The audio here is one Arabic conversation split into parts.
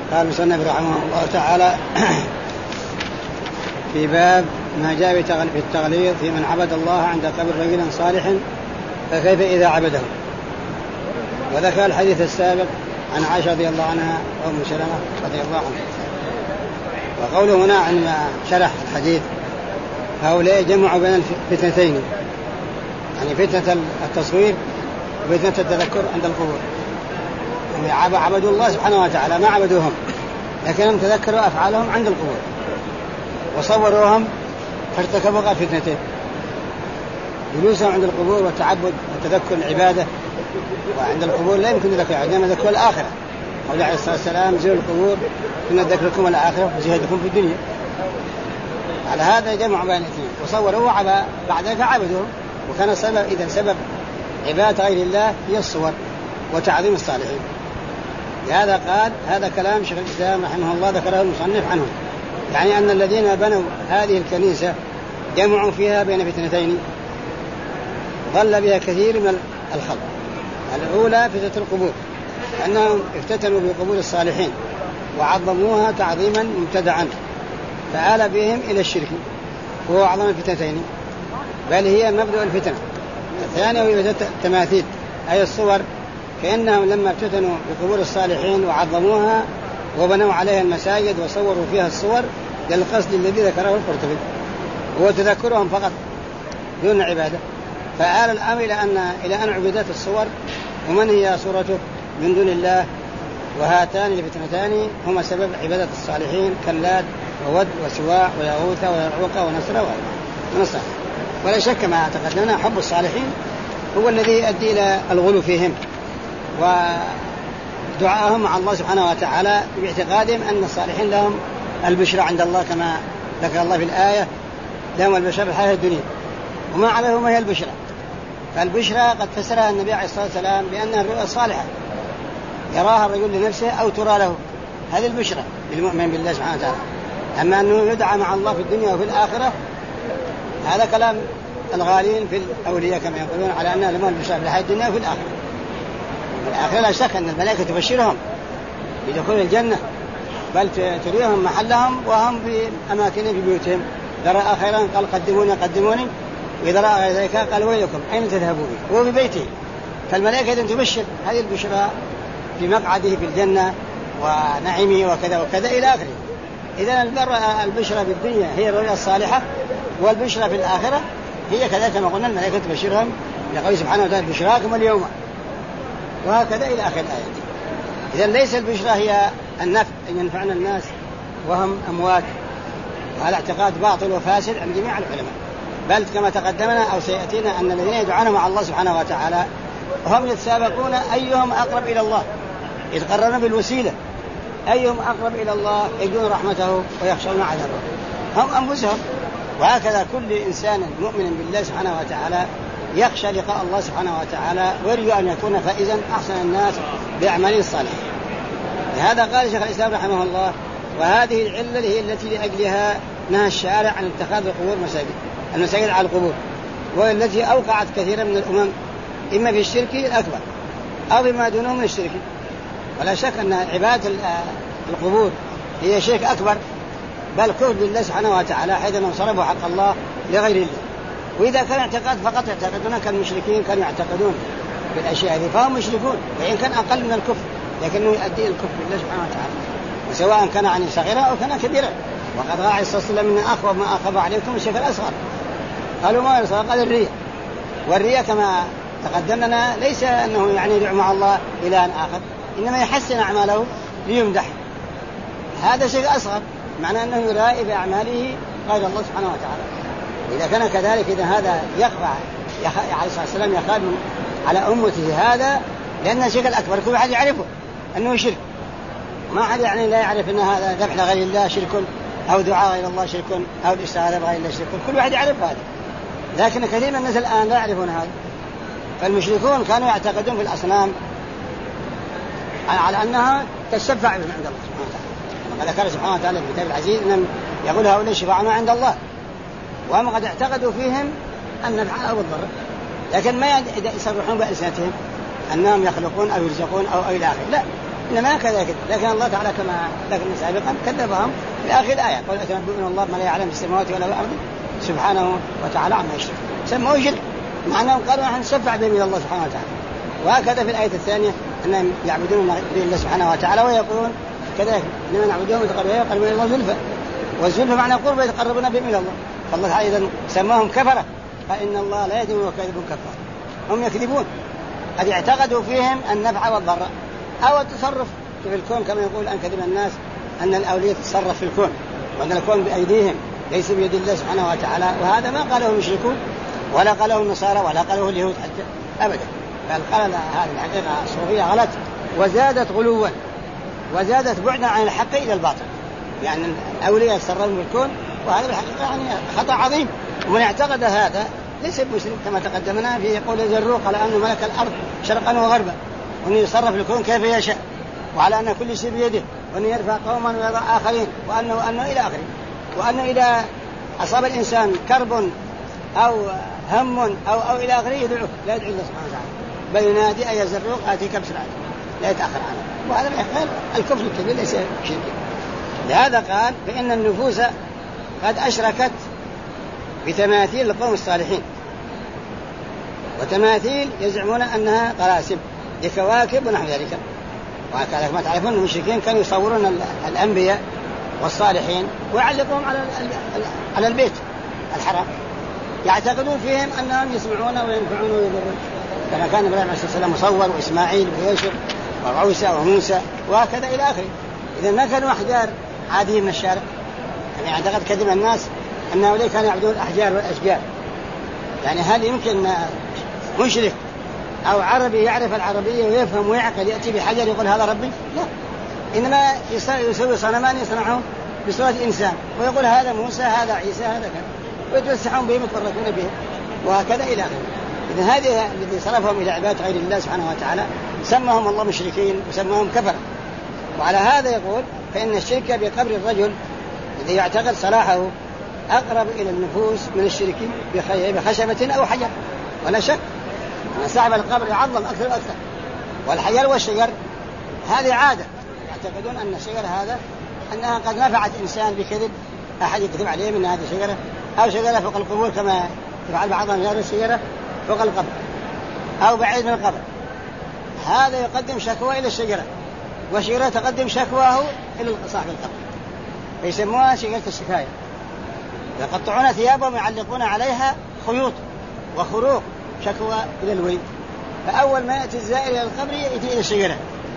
قال المصنف رحمه الله تعالى في باب ما جاء في التغليظ في من عبد الله عند قبر رجل صالح فكيف إذا عبده. وذكر الحديث السابق عن عائشة رضي الله عنها وأم سلمة رضي الله عنها. وقوله هنا عن شرح الحديث هؤلاء جمعوا بين الفتنتين، يعني فتنة التصوير وفتنة التذكر عند القبور. يعني عبدوا الله سبحانه وتعالى ما عبدوهم، لكنهم تذكروا أفعالهم عند القبور وصوروهم فارتكبوا فتنتين: جلوسهم عند القبور والتعبد وتذكر العبادة. وعند القبور لا يمكن ذكر العبادة، إنما ذكر الآخرة. قال عليه الصلاة والسلام: زوروا القبور كنا ذكركم الآخرة وزهدكم في الدنيا. على هذا جمعوا بين الاثنين وصوروا بعد ذلك عبدوهم. وكان سبب عبادة غير الله هي الصور وتعظيم الصالحين. لهذا قال هذا كلام شيخ الإسلام رحمه الله ذكره المصنف عنه، يعني أن الذين بنوا هذه الكنيسة جمعوا فيها بين فتنتين ضل بها كثير من الخلق. الأولى فتنة القبور، أنهم افتتنوا بقبور الصالحين وعظموها تعظيما مبتدعا فآل بهم إلى الشرك، وهو أعظم الفتنتين بل هي مبدأ الفتنة. الثانية هي التماثيل أي الصور، كأنهم لما افتتنوا بقبور الصالحين وعظموها وبنوا عليها المساجد وصوروا فيها الصور للقصد الذي ذكره القرطبي هو تذكرهم فقط دون عبادة، فآل الأمر إلى أن عبدت الصور ومن هي صورته من دون الله. وهاتان الفتنتان هما سبب عبادة الصالحين كاللات وود وسواع ويغوث ويعوق ونصر ونصر. ولا شك ما تقدمنا حب الصالحين هو الذي يؤدي إلى الغلو فيهم ودعائهم مع الله سبحانه وتعالى باعتقادهم أن الصالحين لهم البشرى عند الله، كما ذكر الله في الآية: لهم البشرى في الحياة الدنيا وما عليهم هي البشرى. فالبشرى قد فسرها النبي عليه الصلاة والسلام بأنها الرؤيا الصالحة يراها الرجل لنفسه أو ترى له، هذه البشرى للمؤمن بالله سبحانه وتعالى. أما أنه يدعى مع الله في الدنيا وفي الآخرة هذا كلام الغالين في الأولياء كما يقولون على أنها لهم البشرى في الحياة الدنيا وفي الآخرة. في الآخرة لا شك أن الملائكة تبشرهم بدخول الجنة، بل تريهم محلهم وهم في أماكنهم في بيوتهم. إذا رأى خيرا قال قدموني قدموني، وإذا رأى غير ذلك قال ويلكم أين تذهبون، هو في بيته. فالملائكة تبشر هذه البشرى في مقعده في الجنة ونعيمه وكذا وكذا إلى آخره. إذا البشرى في الدنيا هي الرؤيا الصالحة، والبشرى في الآخرة هي كذا كما قلنا الملائكة تبشرهم لقوله سبحانه وتعالى: بشراكم اليوم، وهكذا إلى آخر الآية. إذا ليس البشرى هي النفع أن ينفعنا الناس وهم أموات، وهذا اعتقاد باطل وفاسد عند جميع العلماء. بل كما تقدمنا أو سيأتينا أن الذين يدعون مع الله سبحانه وتعالى هم يتسابقون أيهم أقرب إلى الله، يتقررون بالوسيلة، أيهم أقرب إلى الله يجدون رحمته ويخشون عذابه هم أنفسهم. وهكذا كل إنسان مؤمن بالله سبحانه وتعالى يخشى لقاء الله سبحانه وتعالى ويرجو أن يكون فائزا أحسن الناس بأعماله الصالحة. لهذا قال شيخ الإسلام رحمه الله: وهذه العلة هي التي لأجلها نهى الشارع عن اتخاذ القبور المساجد على القبور، والتي أوقعت كثيرا من الأمم إما في الشرك الأكبر أو بما دونه من الشرك. ولا شك أن عبادة القبور هي شرك أكبر، بل كفر بالله سبحانه وتعالى حيث أنهم صرفوا حق الله لغير الله. وإذا كان اعتقاد فقط يعتقدون كالمشركين كانوا يعتقدون بالأشياء هذه فهم مشركون، وإن كان أقل من الكفر لكنه يؤدي الكفر بالله سبحانه وتعالى، وسواء كان عن صغيرة أو كان كبيرة. وقد قال عليه الصلاة والسلام: من أخوف ما أخاف عليكم الشرك الأصغر. قالوا ما الأصغر؟ قال الرياء. والرياء كما تقدمنا ليس أنه يعني يدعو مع الله إلها آخر، إنما يحسن أعماله ليمدح، هذا شيء أصغر، معنى أنه يرائي بأعماله غير الله سبحانه وتعالى. وإذا كان كذلك إذا هذا يخفى عليه الصلاة والسلام يخاف على أمته هذا، لأن الشرك الأكبر كل واحد يعرفه أنه شرك، ما حد يعني لا يعرف أن هذا ذبح لغير الله شرك، أو دعاء غير الله شرك، أو الاستعاذة بغير الله شرك، كل واحد يعرف هذا. لكن كثير من الناس الآن لا يعرفون هذا. فالمشركون كانوا يعتقدون في الأصنام على أنها تشفع بهم عند الله سبحانه وتعالى، وقد ذكر سبحانه وتعالى في الكتاب العزيز أن يقول هؤلاء شفاعنا عند الله، وهم قد اعتقدوا فيهم النفع أو الضر، لكن ما يصرحون بألسنتهم أنهم يخلقون أو يرزقون أو إلى آخره، لا، إنما كذلك. لكن الله تعالى كما ذكرنا سابقا كذبهم في آخر الآية قال أتنبئون الله ما لا يعلم في السماوات ولا في الأرض سبحانه وتعالى عما يشرك. سموه شرك مع أنهم قالوا نحن نشفع بين الله سبحانه وتعالى. وهكذا في الآية الثانية أنهم يعبدون غير الله سبحانه وتعالى ويقولون كذلك إنما نعبدهم يتقربون إلى الله زلفى، والزلفى معنى قرب يتقربون بهم إلى الله. فالله تعالى إذن سماهم كفرة فإن الله لا يدين وكاذب كفار. هم يكذبون قد اعتقدوا فيهم النفع والضر أو التصرف في الكون كما يقول أن كذب الناس أن الأولياء تتصرف في الكون وأن الكون بأيديهم ليس بيد الله سبحانه وتعالى. وهذا ما قاله المشركون ولا قاله النصارى ولا قاله اليهود حتى أبدا. بل قال هذه الحقيقة الصوفية غلط وزادت غلوا وزادت بعدا عن الحق إلى الباطل. يعني الأولياء يتصرفون في الكون وهذا الحقيقة يعني خطأ عظيم. ومن اعتقد هذا ليس بمسلم كما تقدمنا في يقول الزروق على أنه ملك الأرض شرقا وغربا وأنه يتصرف في الكون كيف يشاء وعلى أن كل شيء بيده وأنه يرفع قوما ويضع آخرين وأنه إلى آخره. وأنه إذا أصاب الإنسان كرب أو هم أو إلى آخره يدعوه لا يدعو الله سبحانه وتعالى بل ينادي أي زروق آتيك بسرعة لا يتأخر عنه. وهذا يقال الكفر الكبير ليس شرك. لهذا قال فإن النفوس قد أشركت بتماثيل القوم الصالحين وتماثيل يزعمون أنها قراسم لكواكب ونحو ذلك. وهكذا ما تعرفون المشركين كانوا يصورون الأنبياء والصالحين ويعلقهم على البيت الحرام يعتقدون فيهم أنهم يسمعون وينفعون ويضرون كما كان إبراهيم عليه السلام مصور وإسماعيل ويوسف وعوسى وموسى وهكذا إلى آخره. إذا ما كانوا أحجار عادية من الشارع. يعني اعتقد كثير من الناس أن هؤلاء كانوا يعبدون الأحجار والأشجار. يعني هل يمكن مشرك أو عربي يعرف العربية ويفهم ويعقل يأتي بحجر يقول هذا ربي؟ لا. إنما يسوي صنمان يصنعه بصورة إنسان ويقول هذا موسى هذا عيسى هذا كذا ويتوسعون بهم يتبركون بهم وهكذا إلى آخره. إذن هذه الذي صرفهم إلى عبادة غير الله سبحانه وتعالى سماهم الله مشركين وسماهم كفر. وعلى هذا يقول فإن الشرك بقبر الرجل الذي يعتقد صلاحه أقرب إلى النفوس من الشرك بخشبة أو حجر ولا شك أن صاحب القبر يعظم أكثر وأكثر. والحجر والشجر هذه عادة يعتقدون أن الشجر هذا أنها قد نفعت إنسان بكذب أحد يكذب عليه من هذه الشجرة أو شجرة فوق القبور كما يفعل بعضهم هذه الشجرة فوق القبر أو بعيد من القبر. هذا يقدم شكوى إلى الشجرة والشجرة تقدم شكواه إلى صاحب القبر فيسموها شجرة الشكاية. يقطعون ثيابهم ويعلقون عليها خيوط وخروق شكوى إلى الولي. فأول ما يأتي الزائر إلى القبر يأتي إلى الشجرة.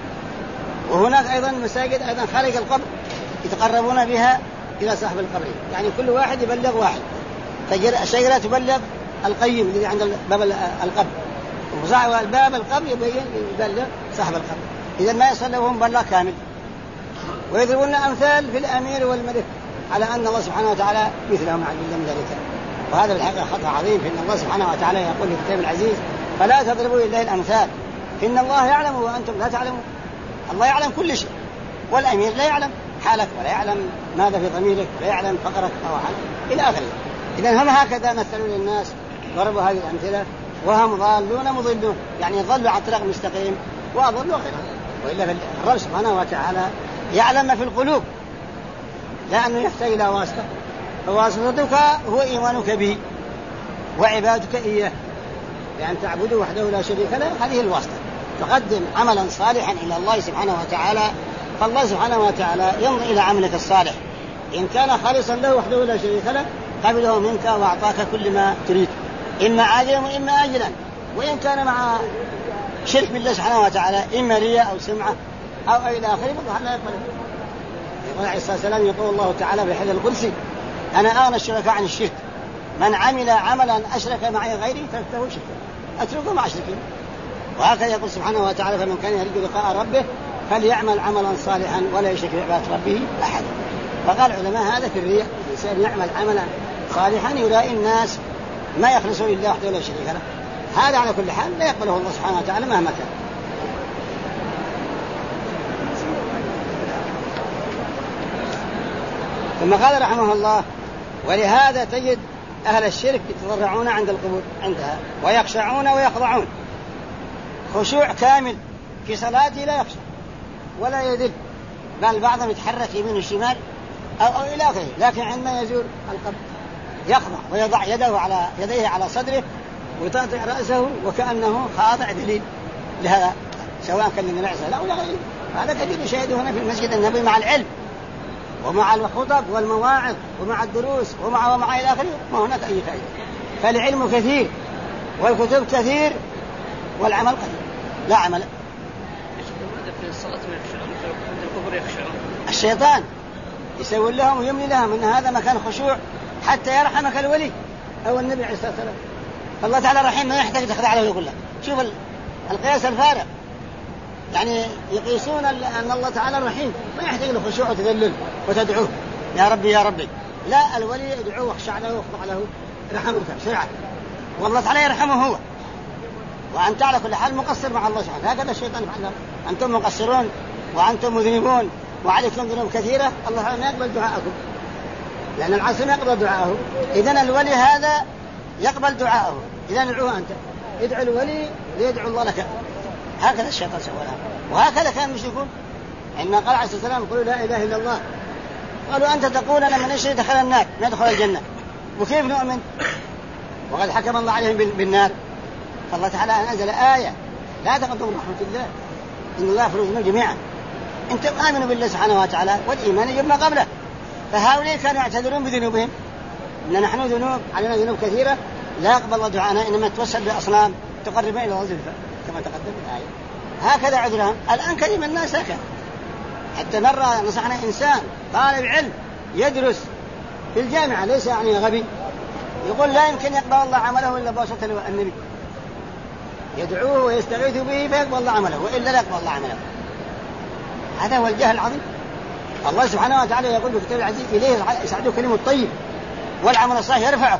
وهناك أيضا مساجد أيضا خارج القبر يتقربون بها إلى صاحب القبر. يعني كل واحد يبلغ واحد. الشجرة تبلغ القيم الذي عند باب القبر وصاحب باب القبر يبلغ صاحب القبر. إذا ما يصل لهم بلغ كامل. ويضربون أمثال في الأمير والملك على أن الله سبحانه وتعالى مثلهم عن من ذلك. وهذا بالحقيقة خطأ عظيم. فإن الله سبحانه وتعالى يقول في كتابه العزيز فلا تضربوا لله الأمثال إن الله يعلم وأنتم لا تعلمون. الله يعلم كل شيء والأمير لا يعلم حالك ولا يعلم ماذا في ضميرك ولا يعلم فقرك أو حالك إلى آخره. إذن هم هكذا مثلوا للناس ضربوا هذه الأمثلة وهم ضالون مضلون. يعني ضلوا على الطريق المستقيم وأضلوا غيرهم. وإلا الرب سبحانه وتعالى يعلم ما في القلوب لا أنه يحتاج إلى واسطة. فواسطتك هو إيمانك به وعبادك إياه لأن تعبده وحده لا شريك له. هذه الواسطة. تقدم عملا صالحا إلى الله سبحانه وتعالى فالله سبحانه وتعالى ينظر إلى عملك الصالح إن كان خالصا له وحده لا شريك له قبله منك وأعطاك كل ما تريد إما عاجلا وإما آجلا. وإن كان مع شرك بالله سبحانه وتعالى إما رياء أو سمعة أو إلى آخره فالله لا يقبله. يقول عليه الصلاة والسلام يقول الله تعالى في الحديث القدسي أنا أغنى الشركاء عن الشرك من عمل عملا أشرك معي غيري تركته شركا أتركه مع شركين. وهكذا يقول سبحانه وتعالى فمن كان يرجو لقاء ربه فليعمل عملا صالحا ولا يشرك بعبادة ربه أحد. فقال العلماء هذا في الرياء الإنسان يعمل عملا صالحا يرائي الناس ما يخلصه لله وحده لا شريك له. هذا على كل حال لا يقبله الله سبحانه وتعالى مهما كان. ثم قال رحمه الله ولهذا تجد أهل الشرك يتضرعون عند القبور عندها ويخشعون ويخضعون خشوع كامل في صلاته لا يخشع ولا يذل، بل بعضهم يتحرك يمين وشمال أو إلى آخره، لكن عندما يزول القبر يخضع ويضع يديه على صدره ويطأطئ رأسه وكأنه خاضع ذليل لهذا، سواء كان للنبي عليه الصلاة والسلام أو لغيره. هذا كثير يشاهده هنا في المسجد النبوي مع العلم ومع الخطب والمواعظ ومع الدروس ومع إلى آخره، ما هناك أي فائدة. فالعلم كثير والكتب كثير والعمل قليل، لا عمل. الشيطان يسوي لهم ويملي لهم ان هذا مكان خشوع حتى يرحمك الولي او النبي عليه الصلاه والسلام. فالله تعالى رحيم ما يحتاج تخضع له يقول لك. شوف القياس الفارغ، يعني يقيسون ان الله تعالى رحيم ما يحتاج له خشوع وتذلل وتدعوه يا ربي يا ربي، لا، الولي يدعوه واخشع له واخضع له رحمك بسرعه، والله تعالى يرحمه هو، وأنت على كل حال مقصر مع الله سبحانه. هكذا الشيطان يفعل، أنتم مقصرون وأنتم مذنبون وعليكم ذنوب كثيرة، الله ما يقبل دعاءكم لأن العاصي ما يقبل دعاءه. إذن الولي هذا يقبل دعاءه، إذن ادعوه أنت، ادعو الولي ليدعو الله لك. هكذا الشيطان سوى لهم، وهكذا كان المشركون عندما قال عليه الصلاة والسلام قولوا لا إله إلا الله، قالوا أنت تقول أنا من يشرك دخل النار ما يدخل الجنة، وكيف نؤمن وقد حكم الله عليهم بالنار؟ فالله تعالى أنزل آية لا تقنطوا من رحمة الله إن الله يغفر الذنوب جميعا. أنتم آمنوا بالله سبحانه وتعالى والإيمان يجب ما قبله. فهؤلاء كانوا يعتذرون بذنوبهم، إن نحن ذنوب علينا ذنوب كثيرة لا يقبل الله دعانا، إنما توسل بأصنام تقربنا إلى الله زلفى كما تقدم الآية. هكذا عذرهم. الآن كثير من الناس هكذا. حتى مرة نصحنا إنسان طالب علم يدرس في الجامعة ليس يعني غبي، يقول لا يمكن يقبل الله عمله إلا بواسطة النبي، يدعوه ويستغيث به فيقبل الله عمله وإلا لا يقبل الله عمله. هذا هو الجهل العظيم. الله سبحانه وتعالى يقول في كتاب العزيز إليه يسعده كلمة الطيب والعمل الصالح يرفعه.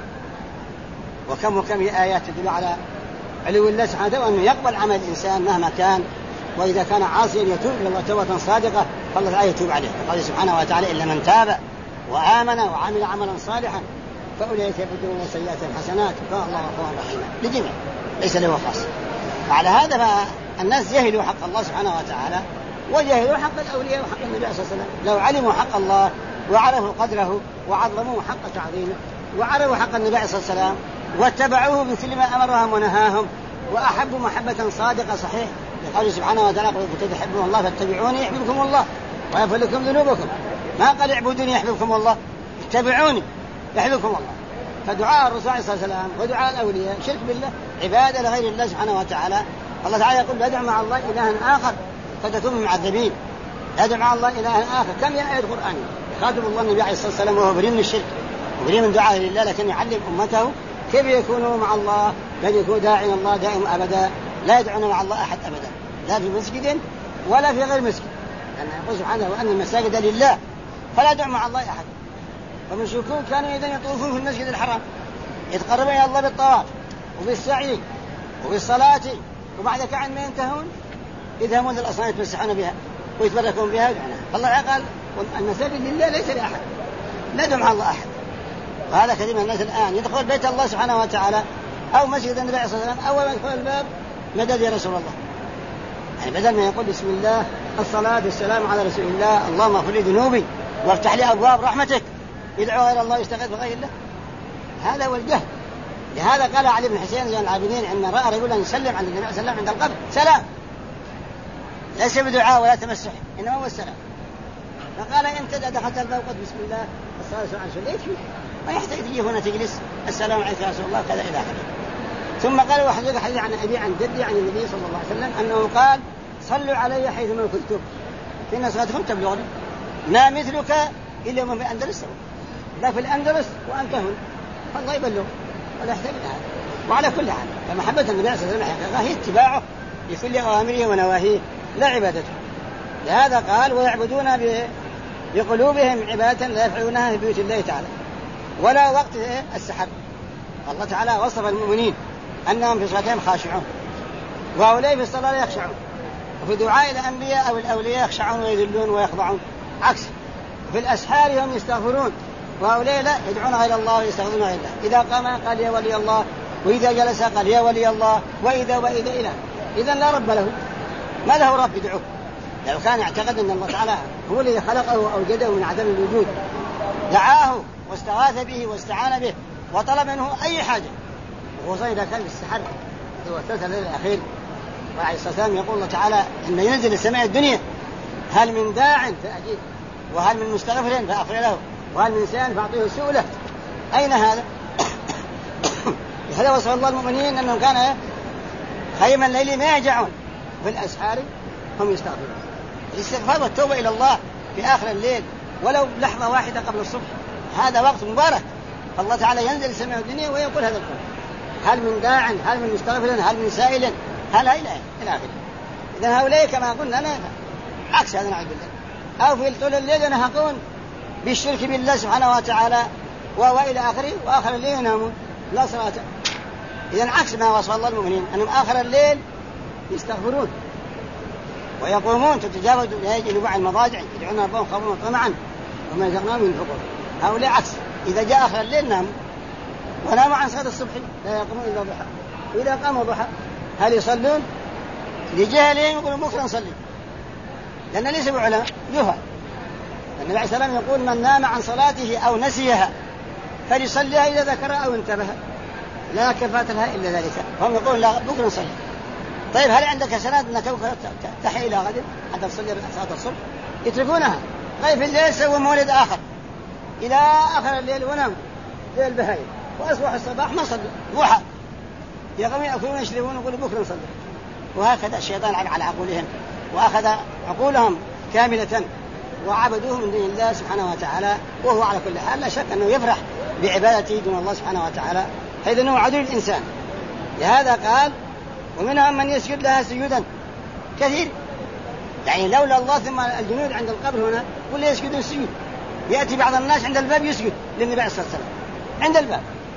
وكم آيات تدل على علو الله سبحانه وتعالى أنه يقبل عمل الإنسان مهما كان، وإذا كان عاصيا يتوب إلى الله توبة صادقة فالله تعالى يتوب عليه. قال سبحانه وتعالى إلا من تاب وآمن وعمل عملا صالحا فأولئك يبدلون سيئات حسنات كان الله غفورا رحيما لجميع ليس له خاص. وعلى هذا فالناس جهلوا حق الله سبحانه وتعالى وجهلوا حق الأولياء وحق النبي صلى الله عليه وسلم. لو علموا حق الله وعرفوا قدره وعظموه حق تعظيمه وعرفوا حق النبي صلى الله عليه وسلم واتبعوه بكل ما أمرهم ونهاهم وأحبوا محبة صادقة صحيح، قال سبحانه وتعالى قل كنتم تحبون الله فاتبعوني يحببكم الله ويغفر لكم ذنوبكم. ما قال اعبدوني يحببكم الله، اتبعوني يحببكم الله. فدعاء الرسول صلى الله عليه وسلم ودعاء الأولياء شرك بالله، عبادة لغير الله سبحانه وتعالى. الله تعالى يقول لا تدع مع الله إلها آخر فتكونوا معذبين، لا تدع مع الله إلها آخر. كم آية قرآن يخاطب الله النبي عليه الصلاة والسلام وهو بريء من الشرك وبريء من دعاء لله، لكن يعلم أمته كيف يكونوا مع الله، بل يكون داعي الله دائم أبدا، لا يدعون مع الله أحد أبدا، لا في مسجد ولا في غير مسجد، لأن يقول سبحانه وأن المساجد لله فلا يدعو مع الله أحد. فالمشركون كانوا إذن يطوفون في المسجد الحرام يتقربون إلى الله بالطواف وبالسعي وبالصلاة، وبعد كعن ما ينتهون يذهبون للأصنام يتمسحون بها ويتبركون بها ويدعونها. فالله قال المساجد لله ليس لأحد، لا يدعو مع الله أحد. وهذا كثير من الناس الآن يدخل بيت الله سبحانه وتعالى أو مسجد النبي صلى الله عليه وسلم أول ما يدخل الباب مدد يا رسول الله، يعني بدل ما يقول بسم الله الصلاة والسلام على رسول الله اللهم اغفر لي ذنوبي وافتح لي أبواب رحمتك، يدعو غير الله يستغيث بغير الله. هذا هو الجهل. لهذا قال علي بن حسين زين العابدين عندما رأى رجلا يسلم عند النبي صلى الله عليه وسلم عند القبر سلام، ليس بدعاء ولا تمسح إنما هو السلام. فقال أنت إذا دخلت الباب قد بسم الله الصلاة والسلام على رسول الله يكفي، ما يحتاج تجي هنا تجلس السلام عليك يا رسول الله كذا إلى آخره. ثم قال وحديث عن أبي عن جدي عن النبي صلى الله عليه وسلم أنه قال صلوا علي حيثما كنتم فإن صلاتكم تبلغني ما مثلك إلا من في الأندلس، لا في الأندلس وأنت هنا، فالله يبلغ ولا يحتاج إلى هذا. وعلى كل حال فمحبة النبي صلى الله عليه وسلم هي اتباعه لكل أوامره ونواهيه لا عبادته. لهذا قال ويعبدون بقلوبهم عبادة لا يفعلونها في بيوت الله تعالى ولا وقت السحر. الله تعالى وصف المؤمنين أنهم في صلاتهم خاشعون، وهؤلاء في الصلاة لا يخشعون، وفي دعاء الأنبياء أو الأولياء يخشعون ويذلون ويخضعون عكس. في الأسحار هم يستغفرون، وهؤلاء لا يدعون غير الله ويستغفرون غير الله. إذا قام قال يا ولي الله، وإذا جلس قال يا ولي الله، وإذا إله. إذن لا رب له، ما له رب يدعوه، لو كان اعتقد أن الله تعالى هو الذي خلقه وأوجده من عدم الوجود دعاه واستغاث به واستعان به وطلب منه أي حاجة، وخصوصا إذا كان في السحر هو الثلث الليل الأخير. وعليه الصلاة والسلام يقول الله تعالى إن ينزل السماء الدنيا هل من داع فأجيب، وهل من مستغفر فأغفر له، وهل من سائل فأعطيه سؤله. أين هذا؟ هذا وصف الله المؤمنين أنهم كان خيم الليل ما يرجعون في الأسحار هم يستغفرون. الاستغفار والتوبة إلى الله في آخر الليل ولو لحظة واحدة قبل الصبح هذا وقت مبارك. فالله تعالى ينزل السماء الدنيا ويقول هذا القول هل من داع، هل من مستغفر، هل من سائل، هل إلى آخره. إذا هؤلاء كما قلنا أنا عكس هذا نعوذ بالله، أو في طول الليل ينهقون بالشرك بالله سبحانه وتعالى وإلى آخره، وآخر الليل ينامون لا صلاة. إذن عكس ما وصف الله المؤمنين أنهم آخر الليل يستغفرون ويقومون تتجاوز جنوب عن المضاجع يدعون ربهم خوفا وطمعا وما رزقناهم ينفقون. هؤلاء عكس، إذا جاء آخر الليل ناموا وناموا عن صلاة الصبح لا يقومون إلا ضحى، وإذا قاموا ضحى هل يصلون؟ لجهلهم يقولون بكرة نصلي، لأن ليس بعلماء جهل. النبي عليه السلام يقول من نام عن صلاته أو نسيها فليصليها إذا ذكرها أو انتبه لا كفاة لها إلا ذلك. هم يقولون لا بكرة نصلي. طيب هل عندك سند أنك تحي إلى غد حتى تصلي صلاة الصبح؟ يتركونها. طيب في الليل سووا مولد آخر إلى آخر الليل ونام زي البهائم، وأصبح الصباح ما صلوا ضحى يقومون يأكلون يشربون ويقولوا بكرة نصلي. وهكذا الشيطان على عقولهم وأخذ عقولهم كاملة وعبدوه من دون الله سبحانه وتعالى، وهو على كل حال لا شك أنه يفرح بعبادته دون الله سبحانه وتعالى، حيث أنه عدو الإنسان. لهذا قال ومنهم من يسجد لها سجودا كثير، يعني لولا الله ثم الجنود عند القبر هنا كل يسجدون السجود. يأتي بعض الناس عند الباب يسجد للنبي عليه الصلاة والسلام عند الباب،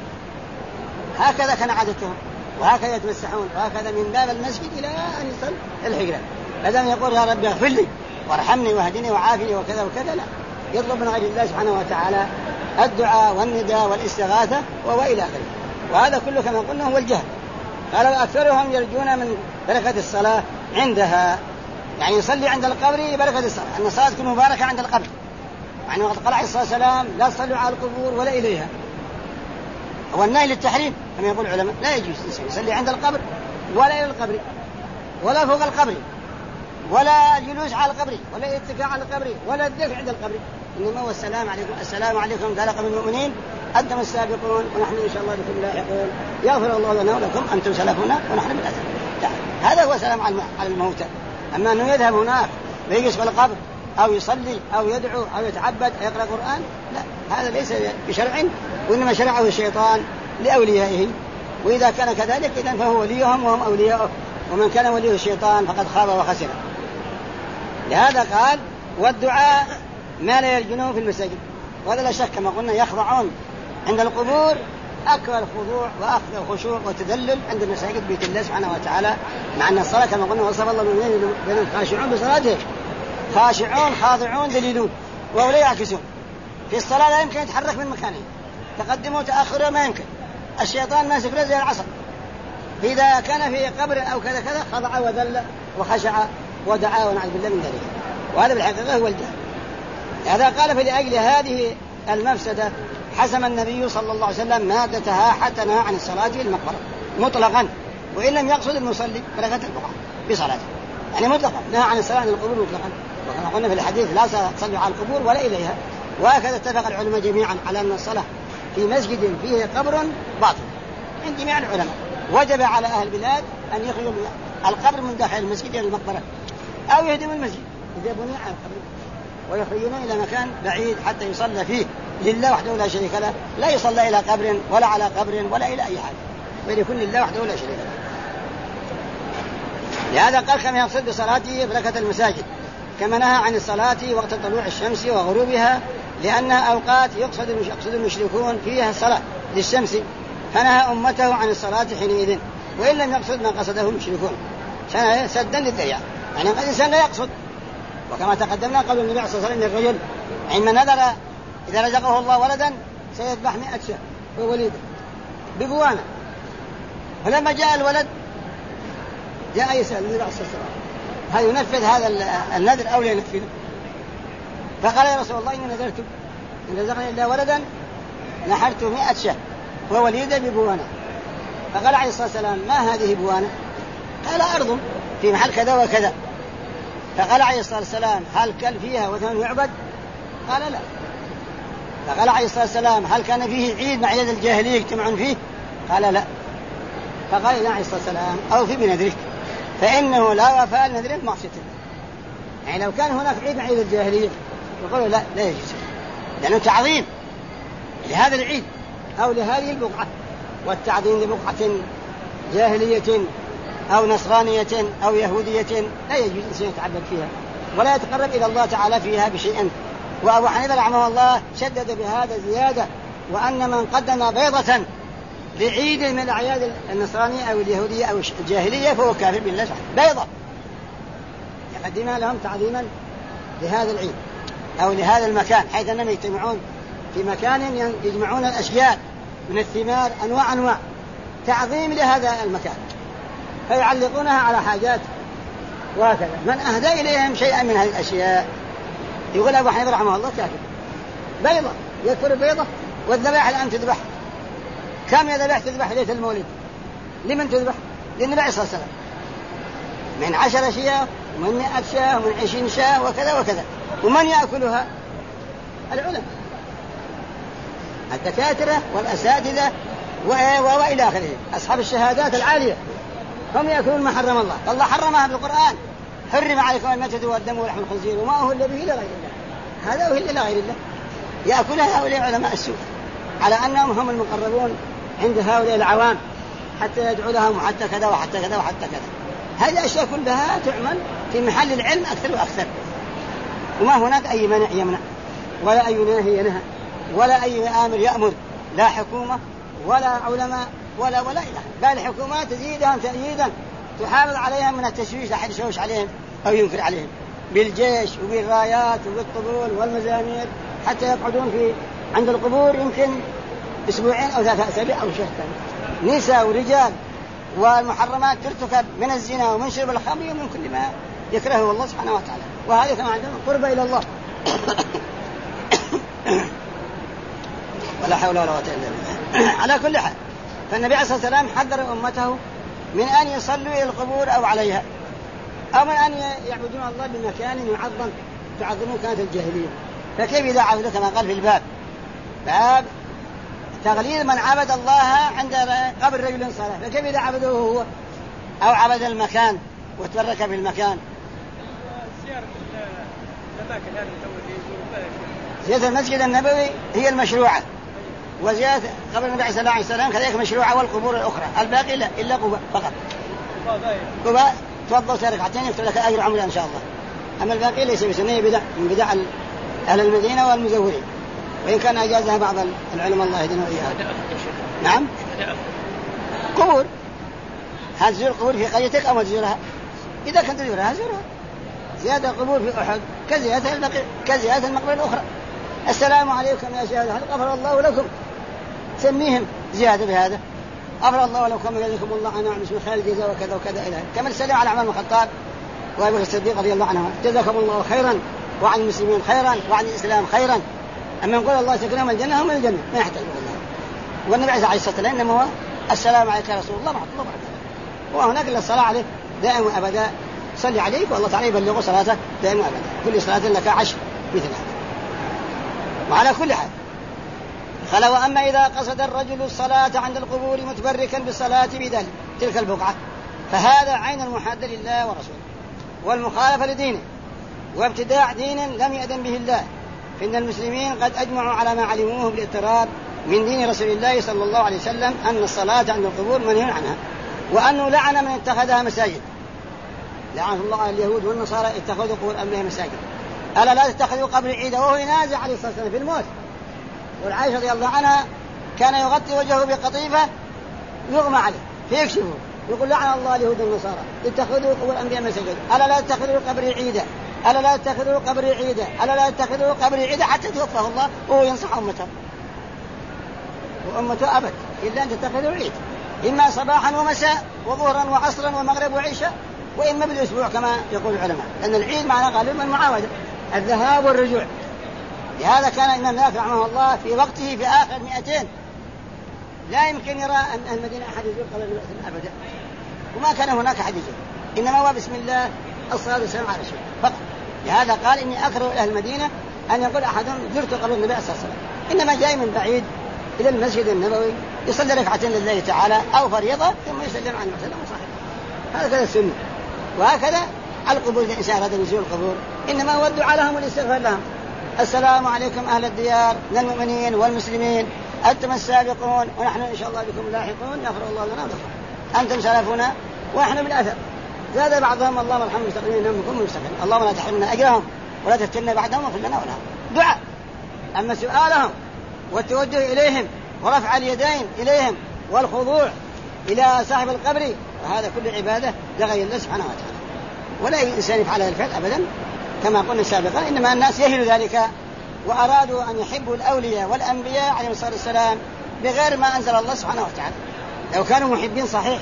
هكذا كان عادتهم وهكذا يتمسحون، وهكذا من باب المسجد إلى أن يصل الحجرة. لازم يقول يا رب اغفر لي وارحمني واهدني وعافني وكذا وكذا، لا، يطلب من غير الله سبحانه وتعالى الدعاء والنداء والاستغاثة وإلى آخره. وهذا كله كما قلنا هو الجهل. قال أكثرهم يرجون من بركة الصلاة عندها، يعني يصلي عند القبر بركة الصلاة، أن الصلاة تكون مباركة عند القبر. يعني وقد قال عليه الصلاة والسلام لا تصلوا على القبور ولا إليها، هو النهي للتحريم كما يقول العلماء. لا يجوز يصلي عند القبر ولا إلى القبر ولا فوق القبر ولا الجلوس على القبر ولا الاتكاء على القبر ولا الذكر عند القبر، إنما هو السلام عليكم السلام عليكم دار قوم المؤمنين أنتم السابقون ونحن إن شاء الله بكم لاحقون يغفر الله لنا ولكم أنتم سلفنا ونحن بالأثر. هذا هو سلام على الموتى. أما أنه يذهب هناك ويجلس في القبر أو يصلي أو يدعو أو يتعبد أو يقرأ قرآن، لا، هذا ليس بشرع، وإنما شرعه الشيطان لأوليائه، وإذا كان كذلك إذن فهو وليهم وهم أولياؤه، ومن كان وليه الشيطان فقد خاب وخسر. لهذا قال والدعاء ما لا يرجونه في المساجد، وهذا لا شك كما قلنا يخضعون عند القبور أكبر خضوع وأخذ خشوع وتذلل عند المساجد بيت الله سبحانه وتعالى، مع أن الصلاة كما قلنا وصف الله المؤمنين بأنهم خاشعون بصلاتهم، خاشعون خاضعون ذليلون، وأولئك يعكسون في الصلاة لا يمكن يتحرك من مكانه، تقدمه وتأخره ما يمكن، الشيطان ماسك له زي العصا. إذا كان في قبر أو كذا كذا خضع وذل وخشع ودعا ونعوذ بالله من ذلك، وهذا بالحقيقة هو الجهل. هذا قال فلأجل هذه المفسدة حسم النبي صلى الله عليه وسلم مادتها حتى نهى عن الصلاة في المقبرة مطلقا، وإن لم يقصد المصلي بركة البقعة بصلاته، يعني مطلقا نهى عن الصلاة عن القبور مطلقا. وكما قلنا في الحديث لا تصلوا على القبور ولا إليها. وهكذا اتفق العلماء جميعا على أن الصلاة في مسجد فيه قبر باطل عند جميع العلماء. وجب على أهل البلاد أن يخرجوا القبر من داخل المسجد إلى المقبرة، أو يهدموا المسجد إذا بني على القبر ويخرجونه إلى مكان بعيد حتى يصلى فيه لله وحده لا شريك له، لا يصلى إلى قبر ولا على قبر ولا إلى أي حاجة، بل يكون لله وحده لا شريك له. لهذا قال كما يقصد بصلاته بركة المساجد، كما نهى عن الصلاة وقت طلوع الشمس وغروبها، لأنها أوقات يقصد المشركون فيها الصلاة للشمس، فنهى أمته عن الصلاة حينئذ، وإن لم يقصد ما قصده المشركون سدا للذريعة، يعني الإنسان لا يقصد. وكما تقدمنا قبل النبي صلى الله عليه وسلم الرجل عندما نذر إذا رزقه الله ولدا سيذبح 100 شاة ووليده بقوانا، فلما جاء الولد جاء يسأل النبي صلى الله عليه وسلم هل ينفذ هذا النذر أو لا ينفذه؟ فقال يا رسول الله إني نذرت إن رزقني الله ولدا نحرت 100 شاة ووليد ببوانة. فقال عليه الصلاة والسلام ما هذه بوانة؟ قال أرض في محل كذا وكذا. فقال عليه الصلاة والسلام هل كان فيها وثن يعبد؟ قال لا. فقال عليه الصلاة والسلام هل كان فيه عيد مع عيد الجاهلية يجتمعون فيه؟ قال لا. فقال عليه الصلاة والسلام أوفي بنذرك فإنه لا وفاء لنذرك معصية الله. يعني لو كان هناك عيد مع عيد الجاهلية يقولوا لا يجوز، لأنه تعظيم لهذا العيد أو لهذه البقعة، والتعظيم لبقعة جاهلية أو نصرانية أو يهودية لا يجوز أن يتعبد فيها ولا يتقرب إلى الله تعالى فيها بشيء. وأبو حنيفة رحمه الله شدد بهذا زيادة، وأن من قدم بيضة لعيد من الأعياد النصرانية أو اليهودية أو الجاهلية فهو كافر بالله. بيضة يقدمها لهم تعظيما لهذا العيد أو لهذا المكان، حيث أنهم يجتمعون في مكان يجمعون الأشياء من الثمار أنواع تعظيم لهذا المكان، فيعلقونها على حاجات وهكذا. من أهدى إليهم شيئا من هذه الأشياء يقول أبو حنيفة رحمه الله كافر. بيضة يكفر بيضة. والذبائح الآن تذبح كم يا ذبائح تذبح ليلة المولد؟ لمن تذبح؟ للنبي عليه الصلاة والسلام، من 10 شياه ومن 100 شاه ومن 20 شاه وكذا وكذا. ومن يأكلها؟ العلماء الدكاترة والأساتذة وإلى آخره، أصحاب الشهادات العالية، هم يأكلون ما حرم الله. الله حرمها بالقرآن، حرم عليكم الميتة والدم ولحم الخنزير وما أهل به لغير الله. هذا أهل لغير الله يأكلها هؤلاء علماء السوء، على أنهم هم المقربون عند هؤلاء العوام حتى يدعو لهم وحتى كذا وحتى كذا وحتى كذا. هذه الأشياء كلها تعمل في محل العلم أكثر وأكثر، وما هناك أي منع يمنع ولا أي ناهي ينهى ولا أي آمر يأمر، لا حكومة ولا علماء ولا إله، بل الحكومات تزيدهم تأييدا تحافظ عليهم من التشويش، لا أحد يشوش عليهم أو ينكر عليهم بالجيش وبالرايات وبالطبول والمزامير، حتى يقعدون عند القبور يمكن أسبوعين أو 3 أسابيع أو شهر ثاني. نساء ورجال، والمحرمات ترتكب من الزنا ومن شرب الخمر ومن كل ما يكرهه الله سبحانه وتعالى، وهذا كما عندهم قرب إلى الله. ولا حول ولا قوة إلا بالله. على كل حال، فالنبي عليه الصلاة والسلام حذر أمته من أن يصلوا إلى القبور أو عليها، أو من أن يعبدون الله بمكان يعظم تعظمون كانت الجاهلية. فكيف إذا عبدوا كما قال في الباب، باب تغليظ من عبد الله عند قبر رجل صالح، فكيف إذا عبده هو أو عبد المكان وتبرك في المكان؟ زيارة المسجد النبوي هي المشروعة، وزيارة قبر النبي صلى الله عليه وسلم كذلك مشروعة، والقبور الأخرى الباقي لا إلا قباء فقط. قباء توضأ ركعتين يفتح لك أجر عمره إن شاء الله، أما الباقي ليس بسنة بدع من بدع أهل المدينة والمزورين، وإن كان أجازها بعض العلماء الله يهدينا وإياهم. نعم قبور، هل تزور القبور في قريتك أو تزورها؟ إذا كنت تزورها زورها. زيادة القبور في أحد كزيادة المقبرة الأخرى. السلام عليكم يا شهداء هل غفر الله لكم، سميهم زيادة بهذا، غفر الله لكم وجزاكم الله عنا عن اسم خير الجزاء وكذا وكذا إلى كما السلام على عمر بن الخطاب وأبي بكر الصديق رضي الله عنه، جزاكم الله خيرا وعن المسلمين خيرا وعن الإسلام خيرا. أما نقول الله سكنهم الجنة هم الجنة ما يحتاج الله. والنبي عليه الصلاة والسلام إنما هو السلام عليك يا رسول الله ورحمة الله وبركاته، وهناك إلا الصلاة عليه دائما وأبدا، صلي عليك والله تعالى يبلغ صلاته دائما وأبدا، كل صلاة لك 10 مثلها. وعلى كل حال قال وأما إذا قصد الرجل الصلاة عند القبور متبركا بالصلاة بذلك تلك البقعة فهذا عين المحادة لله ورسوله والمخالفة لدينه وابتداع دين لم يأذن به الله، فإن المسلمين قد أجمعوا على ما علموه بالاضطراب من دين رسول الله صلى الله عليه وسلم أن الصلاة عند القبور منهي عنها، وأنه لعن من اتخذها مساجد، لعنه الله على اليهود والنصارى اتخذوا قبور أنبياء مساجد. ألا لا تتخذوا قبر عيدا، وهو ينازع عليه الصلاة والسلام في الموت. والعائشة رضي الله عنها كان يغطي وجهه بقطيفة يغمى عليه فيكشفه، يقول لعن الله اليهود والنصارى اتخذوا قبور أنبياء مساجد، ألا لا تتخذوا قبر عيدا، ألا لا تتخذوا قبر عيدا، ألا لا تتخذوا قبر عيدا، حتى توفاه الله وهو ينصح أمته، وأمته أبد إلا أن تتخذوا عيد، إما صباحا ومساء وظهرا وعصرا ومغرب وعشاء، وإما بالأسبوع كما يقول العلماء، لأن العيد معناه غالبا المعاودة، الذهاب والرجوع. لهذا كان الإمام مالك رحمه الله في وقته في آخر 200 لا يمكن يرى أن المدينة أحد يزور قبل 200 أبدا، وما كان هناك أحد يزور، إنما هو بسم الله الصلاة والسلام على رسول فقط. لهذا قال إني أكره أهل المدينة أن يقول أحدهم زرت قبل النبي صلى الله عليه وسلم، إنما جاي من بعيد إلى المسجد النبوي يصلي ركعتين لله تعالى أو فريضة ثم يسلم على وسلم وصحبه. هذا كذا السنة. وهكذا على القبور، إذا إنسان أراد أن يزور القبور إنما هو الدعاء لهم والاستغفار لهم. السلام عليكم أهل الديار من المؤمنين والمسلمين، أنتم السابقون ونحن إن شاء الله بكم لاحقون، يغفر الله لنا ولكم، أنتم سلفنا ونحن بالأثر. زاد بعضهم اللهم ارحم المستقيمين إنهم منكم مستقيم، اللهم لا تحرمنا أجرهم ولا تفتنا بعدهم واغفر لنا ولهم. دعاء. أما سؤالهم والتوجه إليهم ورفع اليدين إليهم والخضوع إلى صاحب القبر، وهذا كل عبادة لغير الله سبحانه وتعالى، ولا إنسان يفعل هذا الفعل أبدا كما قلنا سابقا. إنما الناس يهلوا ذلك وأرادوا أن يحبوا الأولياء والأنبياء عليهم الصلاة والسلام بغير ما أنزل الله سبحانه وتعالى. لو كانوا محبين صحيح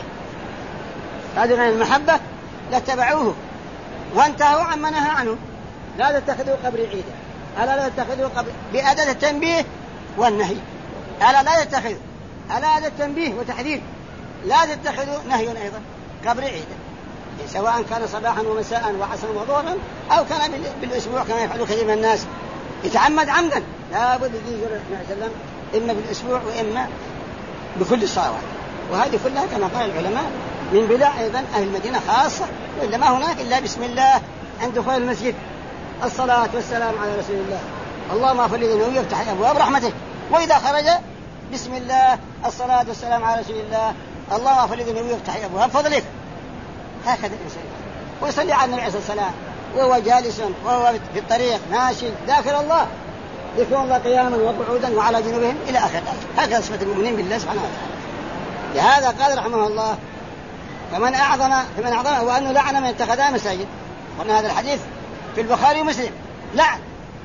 هذه غير المحبة لاتبعوه وانتهوا عما نهى عنه. لا تتخذوا قبري عيدا، ألا لا تتخذوا قبر بأداة التنبيه والنهي، ألا لا تتخذوا، ألا هذا التنبيه وتحذير، لا تتخذوا نهي أيضا قبري عيدا، سواء كان صباحا ومساء وعصرا وظهرا أو كان بالأسبوع كما يفعل كثير من الناس يتعمد عمدا. لا بد يجي يقول وسلم إما بالأسبوع وإما بكل الصلوات. وهذه كلها كما قال العلماء من بدع أيضا أهل المدينة خاصة، وإلا ما هناك إلا بسم الله عند دخول المسجد، الصلاة والسلام على رسول الله، اللهم اغفر لي ذنوبي وافتح أبواب رحمتك، وإذا خرج بسم الله الصلاة والسلام على رسول الله، اللهم اغفر لي ذنوبي وافتح أبواب فضلك. هكذا الإنسان ويصلي على النبي عليه الصلاة والسلام وهو جالس وهو في الطريق ماشي ذاكر الله، يكون الله قياما وقعودا وعلى جنوبهم إلى آخر الآية. هكذا صفة المؤمنين بالله سبحانه وتعالى. لهذا قال رحمه الله فمن أعظم وأنه لعن من اتخذها مساجد. قلنا هذا الحديث في البخاري ومسلم، لعن،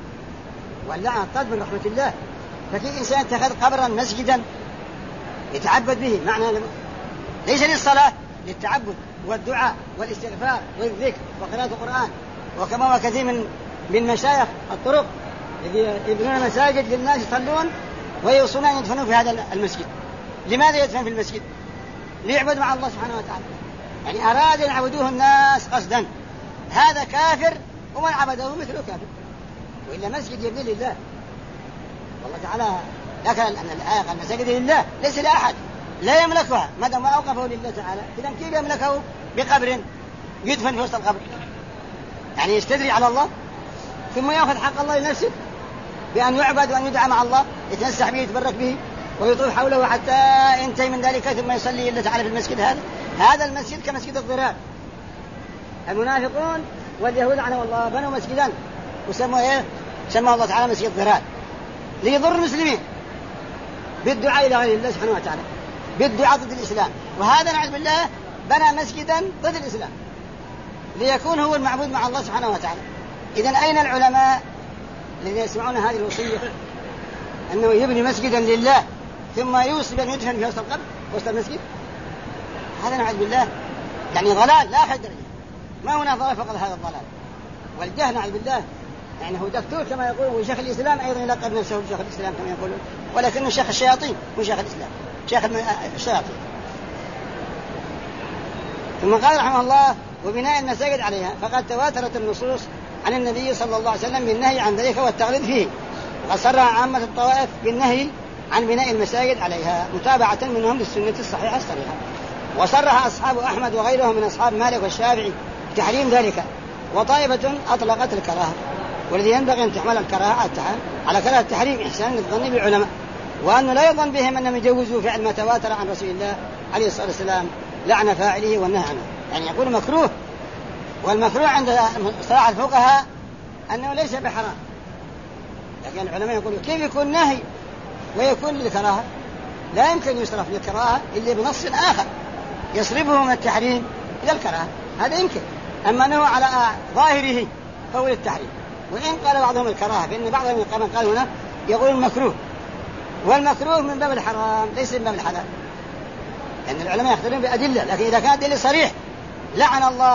واللعن طلب من رحمة الله. ففي إنسان اتخذ قبرا مسجدا يتعبد به، معنى ليس للصلاة، للتعبد والدعاء والاستغفار والذكر وقراءة القرآن. وكما هو كثير من مشايخ الطرق يبنون مساجد للناس يصلون ويوصون أن يدفنوا في هذا المسجد. لماذا يدفن في المسجد؟ ليعبد مع الله سبحانه وتعالى، يعني أراد أن يعبدوه الناس قصدا، هذا كافر ومن عبده مثله كافر. وإلا مسجد يبني لله، والله تعالى ذكر أن الآية قال المساجد لله ليس لأحد لا يملكها ما دام أوقفه لله تعالى. إذن كيف يملكه بقبر يدفن في وسط القبر؟ يعني يستدري على الله ثم يأخذ حق الله لنفسه بأن يعبد وأن يدعى مع الله، يتنسح به يتبرك به ويطوف حوله حتى ينتهي من ذلك ثم يصلي لله تعالى في المسجد. هذا المسجد كمسجد الضرار. المنافقون واليهود عنهم الله بنوا مسجدا وسموه سماه الله تعالى مسجد ضرار ليضر المسلمين بالدعاء إلى غير الله سبحانه وتعالى، بالدعاء ضد الإسلام. وهذا نعوذ بالله بنى مسجدا ضد الإسلام ليكون هو المعبود مع الله سبحانه وتعالى. إذن أين العلماء الذين يسمعون هذه الوصية أنه يبني مسجدا لله ثم يوصي بأن يدفن في وسط القبر وسط المسجد؟ هذا نعوذ بالله يعني ضلال لا أحد درجة، ما هنا ضلال فقط هذا الضلال والجهل نعوذ بالله. يعني هو دكتور كما يقولون، وشيخ الإسلام أيضا يلقب نفسه شيخ الإسلام كما يقولون، ولكنه شيخ الشياطين وشيخ الإسلام شيخ الشياطين. ثم قال رحمه الله وبناء المساجد عليها فقد تواترت النصوص عن النبي صلى الله عليه وسلم بالنهي عن ذلك والتغليظ فيه، وقد صرح عامة الطوائف بالنهي عن بناء المساجد عليها متابعة منهم للسنة الصحيحة الصريحة. وصرح أصحاب أحمد وغيرهم من أصحاب مالك والشافعي تحريم ذلك، وطائفة أطلقت الكراهة، والذي ينبغي أن تحمل الكراهة على كراهة التحريم إحسان الظن بالعلماء، وأنه لا يظن بهم أنهم يجوزوا فعل ما تواتر عن رسول الله عليه الصلاة والسلام لعن فاعله والنهي عنه. يعني يقول مكروه، والمكروه عند صلاح الفقهاء أنه ليس بحرام، لكن العلماء يقولوا كيف يكون نهي ويكون للكراهة؟ لا يمكن يصرف للكراهة إلا بنص آخر يصرفه من التحريم إلى الكراهة، هذا يمكن. أما أنه على ظاهره فهو للتحريم. وإن قال بعضهم الكراهة، فإن بعضهم قال هنا يقول المكروه، والمكروه من باب الحرام ليس من باب الحلال، لأن العلماء يختلفون بأدلة، لكن إذا كانت دليل صريح لعن الله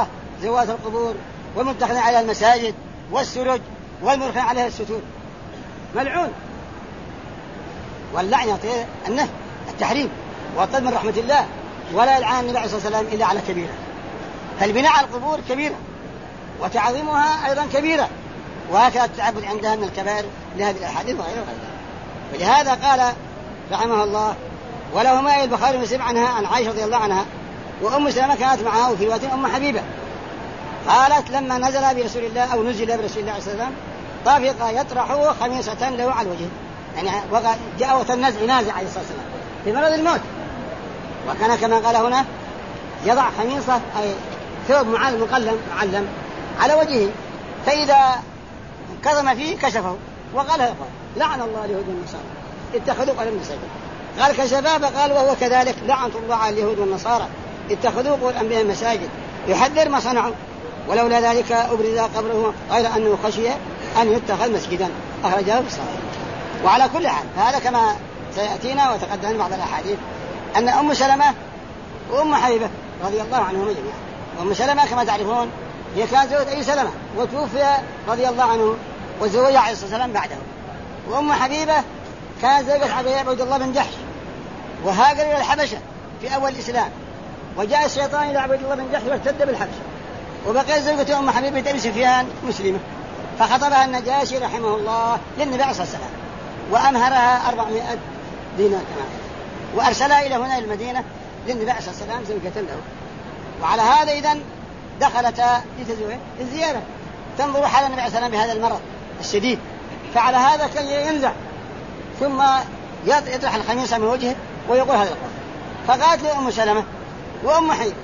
زوات القبور والمتخذين عليها المساجد والسرج والملقين عليها الستور ملعون. واللعن يعطيه النهي التحريم والطرد من رحمة الله، ولا يلعن النبي عليه الصلاة والسلام إلا على كبيرة. فالبناء على القبور كبيرة وتعظيمها أيضا كبيرة، وهكذا التعبد عندها من الكبائر لهذه الأحاديث وغيرها. ولهذا قال رحمه الله: ولهما البخاري ومسلم عنها عن عائشة رضي الله عنها وأم سلمة كانت معها وفي رواية أم حبيبة قالت: لما نزل برسول الله أو نزل برسول الله عليه السلام طافق يطرح خميصة له على الوجه، يعني جاء النزع نازع عليه الصلاة والسلام في مرض الموت، وكان كما قال هنا يضع خميصة أي ثوب معلم على وجهه، فإذا كظم فيه كشفه وقال: لعن الله اليهود والنصارى اتخذوا قبور المساجد. قال كشفاه فقال: وهو كذلك لعنة الله على اليهود والنصارى اتخذوا قبور أنبياء مساجد، يحذر ما صنعوا، ولولا ذلك أبرز قبره غير أنه خشي أن يتخذ مسجدا. أخرجه في الصحيح. وعلى كل حال هذا كما سيأتينا وتقدم بعض الأحاديث أن أم سلمة وأم حبيبة رضي الله عنهم جميعا. وأم سلمة كما تعرفون هي كانت زوجة أبي سلمة وتوفي رضي الله عنه وزوجها عليه الصلاة والسلام بعده. وأم حبيبة كانت زوجة عبد الله بن جحش وهاجر إلى الحبشة في أول الإسلام، وجاء الشيطان إلى عبد الله بن جحش وارتد بالحبشة، وبقي زوجة أم حبيبة بنت أبي سفيان مسلمة، فخطبها النجاشي رحمه الله للنبي عليه الصلاة والسلام وأمهرها 400 دينار كمان، وأرسلها إلى هنا المدينة للنبي عليه الصلاة والسلام زوجة له. وعلى هذا إذن دخلتا لتزوج الزيارة تنظر حال النبي عليه الصلاة والسلام بهذا المرض الشديد، فعلى هذا كان ينزع ثم يطرح الخميصة من وجهه ويقول هذا القول. فقالت له أم سلمة وأم حبيبة: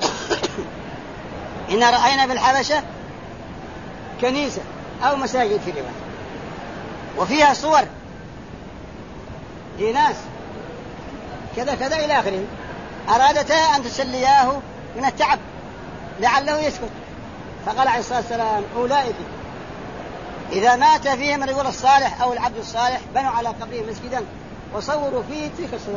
إن رأينا بالحبشة كنيسة أو مساجد في الرواية وفيها صور لناس كذا كذا إلى آخره، أرادتا أن تسلياه من التعب لعله يسكت. فقال عليه الصلاة والسلام: أولئك إذا مات فيهم الرجل الصالح أو العبد الصالح بنوا على قبره مسجدا وصوروا فيه تلك الصور،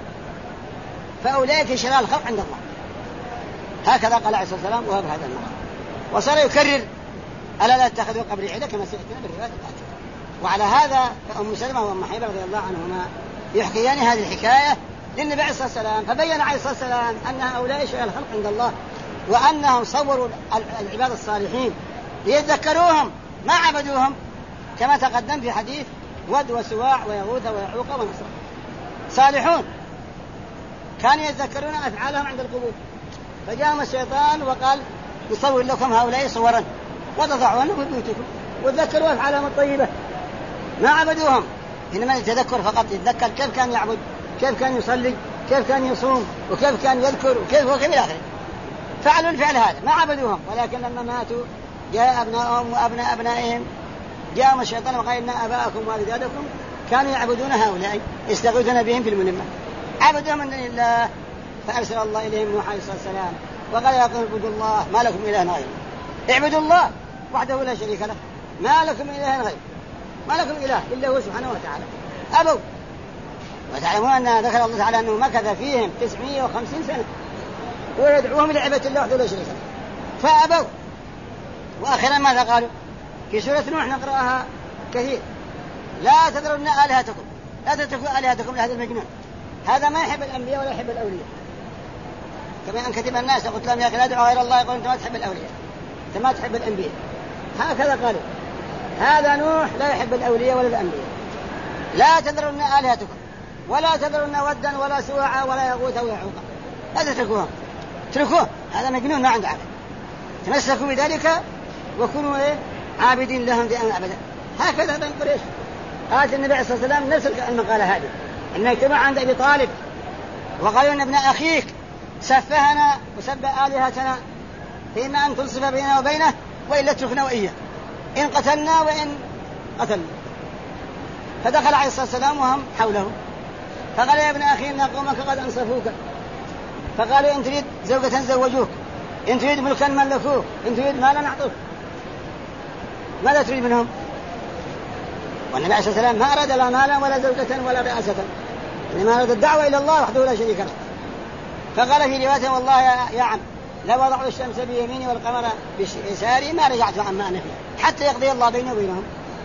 فأولئك شرار الخلق عند الله. هكذا قال عليه الصلاة والسلام وهو بهذا المرض. وصار يكرر: ألا لا اتخذوا قبري عيدا كما سيأتينا بالروايات الآتية. وعلى هذا فأم سلمة وأم حبيبة رضي الله عنهما يحكيان هذه الحكاية للنبي عليه الصلاة والسلام، فبين عليه الصلاة والسلام أن هؤلاء شرار الخلق عند الله، وأنهم صوروا العباد الصالحين ليتذكروهم ما عبدوهم، كما تقدم في حديث ود وسواع ويغوث ويعوق ونصر، صالحون كانوا يتذكرون أفعالهم عند القبور، فجاءهم الشيطان وقال: يصور لكم هؤلاء صورا وتضعونه في بيوتكم، وتذكروا أفعالهم الطيبة، ما عبدوهم، إنما التذكر فقط، يتذكر كيف كان يعبد، كيف كان يصلي، كيف كان يصوم، وكيف كان يذكر، وكيف إلى آخره. فعلوا الفعل هذا ما عبدوهم، ولكن لما ماتوا جاء أبنائهم وأبناء أبنائهم، جاءهم الشيطان وقال: إن آباءكم وأجدادكم كانوا يعبدون هؤلاء يستغيثون بهم في المنمة، عبدوهم من دون الله، فأرسل الله إليهم نوح عليه الصلاة والسلام وقال: يا قوم اعبدوا الله ما لكم إله غيره، اعبدوا الله وحده لا شريك له، ما لكم إله غيره، ما لكم إله إلا هو سبحانه وتعالى. أبوا. وتعلمون أن ذكر الله تعالى أنه مكث فيهم 950 سنة ويدعوهم إلى عبادة الله وحده لا شريك له، فأبوا. وآخرا ماذا قالوا في سورة نوح نقرأها كثير: لا تذرن آلهتكم، لا تتركوا آلهتكم لهذا المجنون، هذا ما يحب الأنبياء ولا يحب الأولياء، كما أن كتب الناس قلت لهم يا أخي لا تدعوا غير الله، يقول أنت ما تحب الأولياء، أنت ما تحب الأنبياء، هكذا قالوا. هذا نوح لا يحب الأولياء ولا الأنبياء. لا تذرن آلهتكم ولا تذرن ودا ولا سواعا ولا يغوث ويعوق، لا تتركوهم، اتركوه، هذا مجنون ما عنده عقل، تمسكوا بذلك وكونوا عابدين لهم دائما أبدا. هكذا بن قريش قالت النبي عليه الصلاة والسلام نفس المقالة هذه، أن اجتمع عند أبي طالب وقالوا إن ابن أخيك سفهنا وسب آلهتنا، فإما أن تنصف بيننا وبينه وإلا اتركنا وإياه، إن قتلنا وإن قتلنا. فدخل عليه الصلاة والسلام وهم حوله فقال: يا ابن أخي إن قومك قد أنصفوك، فقالوا: إن تريد زوجة زوجوك، إن تريد ملكا ملكوك، إن تريد مالا نعطوك، ماذا تريد منهم؟ والنبي عليه الصلاة والسلام ما أراد لا مالا ولا زوجة ولا رئاسة، إنما أراد الدعوة إلى الله وحده لا شريك له. فقال في رواية: والله يا عم لو وضعوا الشمس بيميني والقمر بيساري ما رجعت عما أنا فيه حتى يقضي الله بيني وبينهم.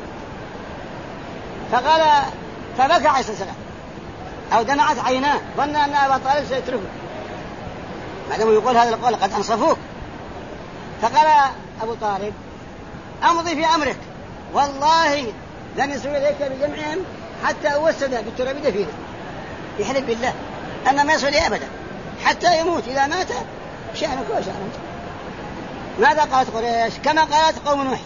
فقال فبكى عليه السلام أو دمعت عيناه ظن أن أبا طالب سيتركه ما دام يقول هذا القول قد أنصفوك. فقال أبو طالب أمضي في أمرك والله لن يسوي إليك بجمعهم حتى أوسد بالتراب دفينه. يحلف بالله أن ما يسوي لي أبدا حتى يموت. إذا مات شأنك وشأنه. ماذا قالت قريش؟ كما قالت قوم نوح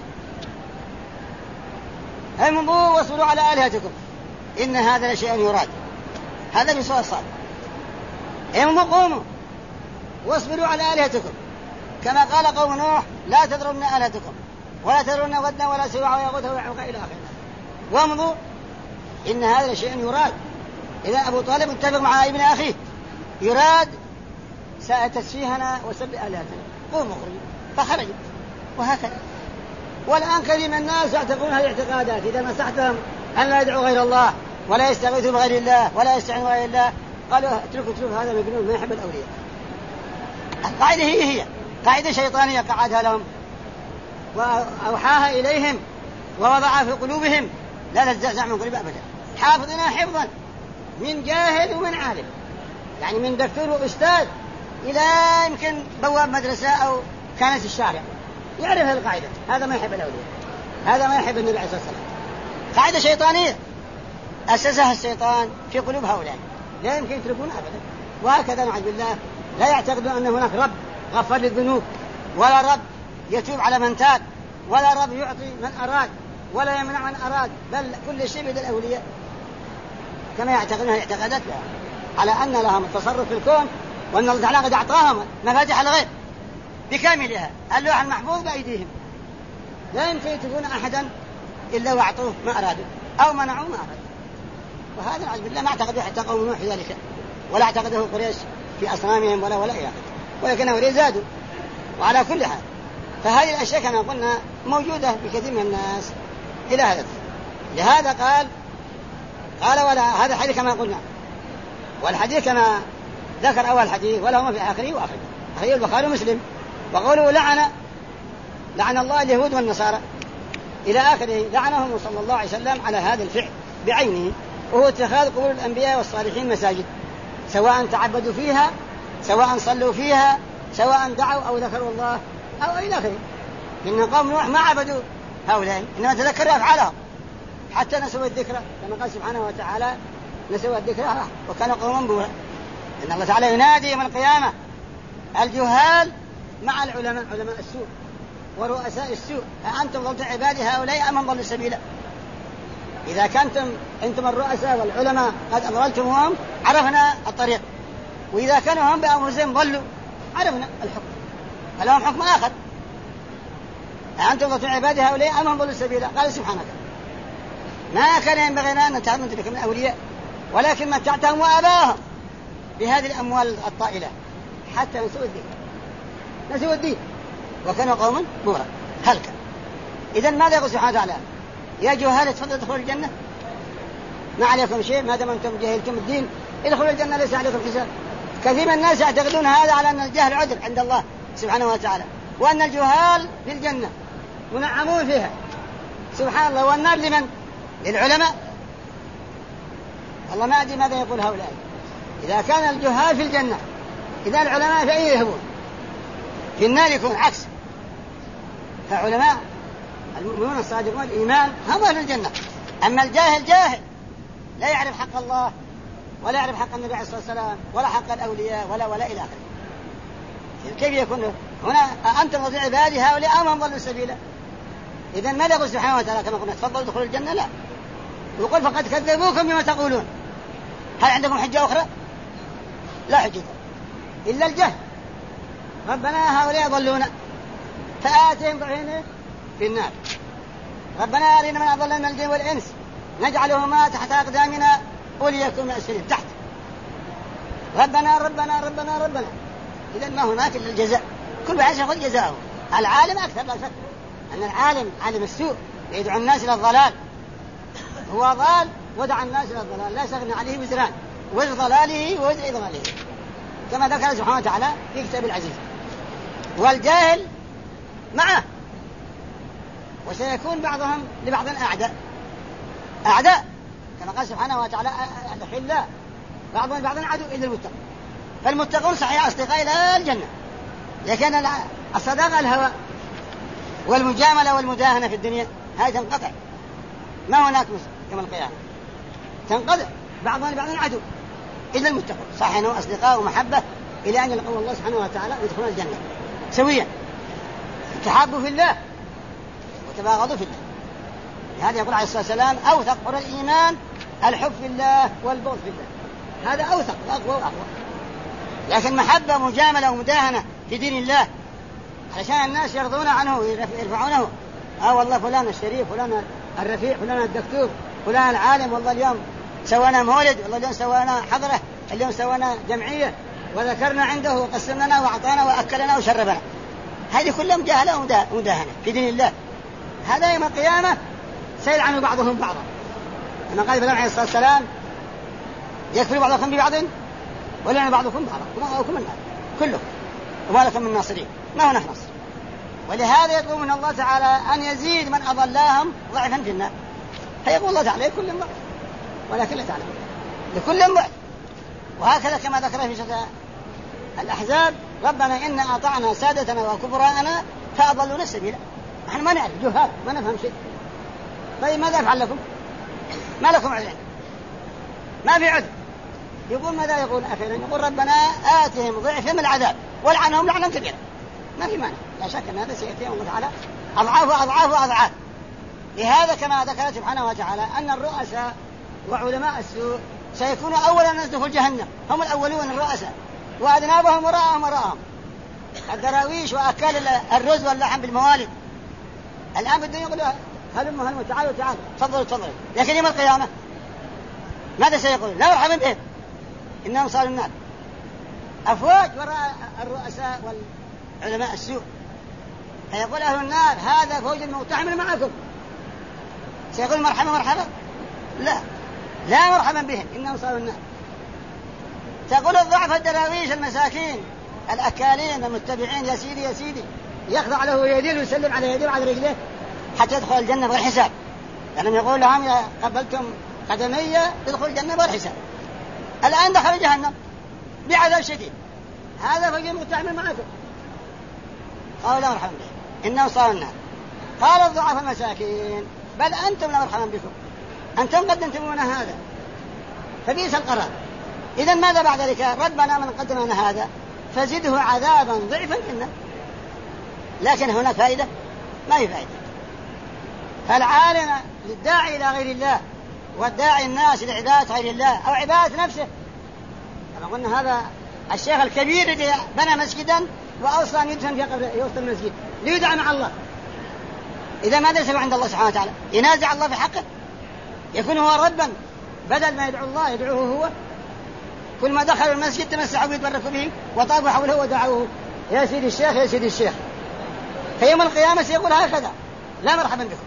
امضوا واصبروا على آلهتكم إن هذا لشيء يراد. هذا في سورة الصاد. امضوا قوموا واصبروا على آلهتكم كما قال قوم نوح لا تذرن آلهتكم ولا تذرن ودا ولا سواع ويغوث ويعوق إلى آخره. وامضوا إن هذا لشيء يراد. إذا أبو طالب اتفق مع ابن أخيه يراد سأتسفيهنا وسب آلهتنا قوموا خرجوا فخرجوا. وهكذا والآن كثير من الناس يعتقدون هذه الاعتقادات. إذا نصحتهم أن لا يدعوا غير الله ولا يستغيثوا بغير الله ولا يستعنوا بغير الله قالوا اتركوا هذا مجنون ما يحب الأولياء. القاعدة هي قاعدة شيطانية قعدها لهم وأوحاها إليهم ووضعها في قلوبهم لا تتزعزع من قلوب أبدا. حافظنا حفظا من جاهل ومن عالم يعني من دكتور وأستاذ إلى يمكن بواب مدرسة أو كانت الشارع يعرف هذه القاعدة. هذا ما يحب الأولياء هذا ما يحب النبي عليه الصلاة والسلام. قاعدة شيطانية أسسها الشيطان في قلوب هؤلاء لا يمكن يتركون أبدا. وهكذا نعوذ بالله لا يعتقدون أن هناك رب غفر للذنوب ولا رب يتوب على من تاب ولا رب يعطي من أراد ولا يمنع من أراد بل كل شيء بيد الأولياء كما يعتقدون الاعتقادات على أن لهم التصرف في الكون وأن الله تعالى قد أعطاهم مفاتيح الغيب بكاملها. اللوح المحفوظ بأيديهم لا يمكن يتركون أحدا إلا وأعطوه ما أرادوا أو منعوا ما أرادوا. وهذا نعوذ بالله ما اعتقدوا حتى قوم نوح ذلك ولا اعتقده قريش في أصنامهم ولا إلى آخره ولكنه زادوا. وعلى كل حال فهذه الأشياء كما قلنا موجودة بكثير من الناس إلى هذا. لهذا قال ولا هذا الحديث كما قلنا والحديث كما ذكر أول حديث ولهما في آخره وآخره أخرجه البخاري ومسلم. وقوله لعن الله اليهود والنصارى إلى آخره لعنهم صلى الله عليه وسلم على هذا الفعل بعينه وهو اتخاذ قبور الأنبياء والصالحين مساجد سواء تعبدوا فيها سواء صلوا فيها سواء دعوا أو ذكروا الله أو إلى آخره. إن قوم نوح ما عبدوا هؤلاء إنما تذكروا أفعالهم حتى نسوا الذكرى كما قال سبحانه وتعالى نسوا الذكرى وكانوا قوما بورا. إن الله تعالى ينادي يوم القيامة الجهال مع العلماء علماء السوء ورؤساء السوء أأنتم ضلتم عبادي هؤلاء أم ضلوا السبيل. إذا كنتم أنتم الرؤساء والعلماء قد أضللتموهم عرفنا الطريق وإذا كانوا هم بأنفسهم ضلوا عرفنا الحكم فلهم حكم آخر. أأنتم ضلتم عبادي هؤلاء أم ضلوا السبيل. قال سبحانك ما كان ينبغي لنا أن نتخذ من تلك من أولياء ولكن متعتهم وآباهم بهذه الأموال الطائلة حتى نسوا الدين وكانوا قوما بورا هلكا. إذن ماذا يقول سبحانه وتعالى يا جهال تفضلوا ادخلوا الجنة ما عليكم شيء ما دام أنتم جهلتم الدين ادخلوا الجنة ليس عليكم حساب. كثير من الناس يعتقدون هذا على أن الجهل عذر عند الله سبحانه وتعالى وأن الجهال في الجنة منعمون فيها سبحان الله. والنار لمن؟ للعلماء. الله ما أدري ماذا يقول هؤلاء. إذا كان الجهال في الجنة إذا العلماء في أين يذهبون؟ في النار يكون عكس. فعلماء المؤمنون الصادقون الإيمان هم أهل الجنة. أما الجاهل جاهل لا يعرف حق الله ولا يعرف حق النبي عليه الصلاة والسلام ولا حق الأولياء ولا إلى آخره. كيف يكون هنا أنتم وضع عبادي هؤلاء أم هم ضلوا السبيل. إذن ماذا يقول سبحانه وتعالى كما قلنا تفضلوا ادخلوا الجنة؟ لا يقول فقد كذبوكم بما تقولون. هل عندكم حجة أخرى؟ لا حجة إلا الجهل. ربنا هؤلاء ضلونا فآتهم ضعفين في النار. ربنا أرنا من أضلنا من الجن والإنس نجعلهما تحت أقدامنا وليكن من أسفلهم تحت. ربنا ربنا ربنا ربنا. إذن ما هناك إلا الجزاء كل واحد يأخذ جزاءه. العالم أكثر لا شك أن العالم عالم السوء يدعو الناس إلى الضلال هو ضال ودعا الناس إلى الضلال لا يستغني عليه وزران وزر ضلاله ووزر إضلاله كما ذكر سبحانه وتعالى في كتاب العزيز. والجاهل معه، وسيكون بعضهم لبعض أعداء كما قال سبحانه وتعالى أحلة بعضهم لبعض عدو إلا المتقون. فالمتقون صحيح أصدقاء إلى الجنة، لكن الصداقة الهوى والمجاملة والمداهنة في الدنيا هذه تنقطع، ما هناك يوم القيامة، تنقطع، بعضهم لبعض عدو إلا المتقون صحيح أنهم أصدقاء ومحبة إلى أن يلقوا الله سبحانه وتعالى ويدخلون الجنة سويا، تحابوا في الله وتباغضوا في الله. هذا يقول عليه الصلاة والسلام أوثق حر الإيمان الحب في الله والبغض في الله، هذا أوثق وأقوى وأقوى. لكن محبة مجاملة ومداهنة في دين الله علشان الناس يرضون عنه ويرفعونه، والله فلان الشريف، فلان الرفيع، فلان الدكتور، فلان العالم، والله اليوم سوانا مولد، والله اليوم سوانا حضرة، اليوم سوانا جمعية وذكرنا عنده وقسمنا وأعطانا وأكلنا وشربنا. هذه كلها مجاهلة ومداهنة في دين الله. هذا يوم القيامة سيلعن بعضهم بعضا كما قال النبي عليه الصلاة والسلام يكفر بعضكم ببعض ولعن بعضكم بعضا ومأواكم النار كله وما لكم من ناصرين، ما هناك نصر. ولهذا يطلب من الله تعالى أن يزيد من أضلاهم ضعفا في النار، فيقول الله تعالى لكل بعد ولكن لا تعلم لكل بعد. وهكذا كما ذكر في سورة الأحزاب ربنا إن أطعنا سادتنا وكبراءنا فأضلونا السبيل. نحن ما نعرف، جهال، ما نفهم شيء. طيب ماذا أفعل لكم؟ ما لكم عذر، ما في عذر. يقول ماذا يقول أخيرا؟ يقول ربنا آتهم ضعفا من العذاب والعنهم لعنا كبيرا. ما في مانع، لا شك أن هذا سيأتي الله تعالى أضعاف أضعاف أضعاف. لهذا كما ذكر سبحانه وتعالى أن الرؤساء وعلماء السوء سيكونوا أولا الناس دخول جهنم، هم الأولون الرؤساء، وأذنابهم وراءهم الدراويش وأكل الرز واللحم بالموالد. الآن بدهم يقولوا هلموا تعالوا تفضلوا. لكن يوم القيامة ماذا سيقول؟ لا مرحبا بهم، إنهم صاروا النار. أفواج وراء الرؤساء والعلماء السوء، فيقول أهل النار هذا فوج مقتحم معكم، سيقول مرحبا لا مرحبا بهم، إنهم صاروا النار. تقول الضعف الدراويش المساكين الأكالين المتبعين يا سيدي يخضع له ويدير ويسلم على يديه وعلى رجليه حتى يدخل الجنة بغير حساب، لأنهم يقول لهم إذا قبلتم قدمية تدخل الجنة بغير حساب. الآن دخل جهنم بعذاب شديد، هذا فوج مقتحم معكم. قالوا لا مرحبا بهم إنهم صاروا النار. قال الضعف المساكين بل أنتم لا مرحبا بكم، أنتم قدمتمون هذا فبئس القرار. إذن ماذا بعد ذلك؟ ربنا من قدم لنا هذا فزده عذابا ضعفا في النار. لكن هناك فائدة؟ ما هي فائدة. فالعالم للداعي إلى غير الله والداعي الناس لعبادة غير الله أو عبادة نفسه، كما قلنا هذا الشيخ الكبير الذي بنى مسجدا وأوصى أن يدفن في وسط المسجد ليدعى مع الله، إذا ماذا يسوي عند الله سبحانه وتعالى؟ ينازع الله في حقه؟ يكون هو ربا بدل ما يدعو الله يدعوه هو؟ كل ما دخلوا المسجد تمسحوا ويتبركوا به وطافوا حوله ودعوه يا سيدي الشيخ يا سيدي الشيخ. في يوم القيامة سيقول هكذا لا مرحبا بكم.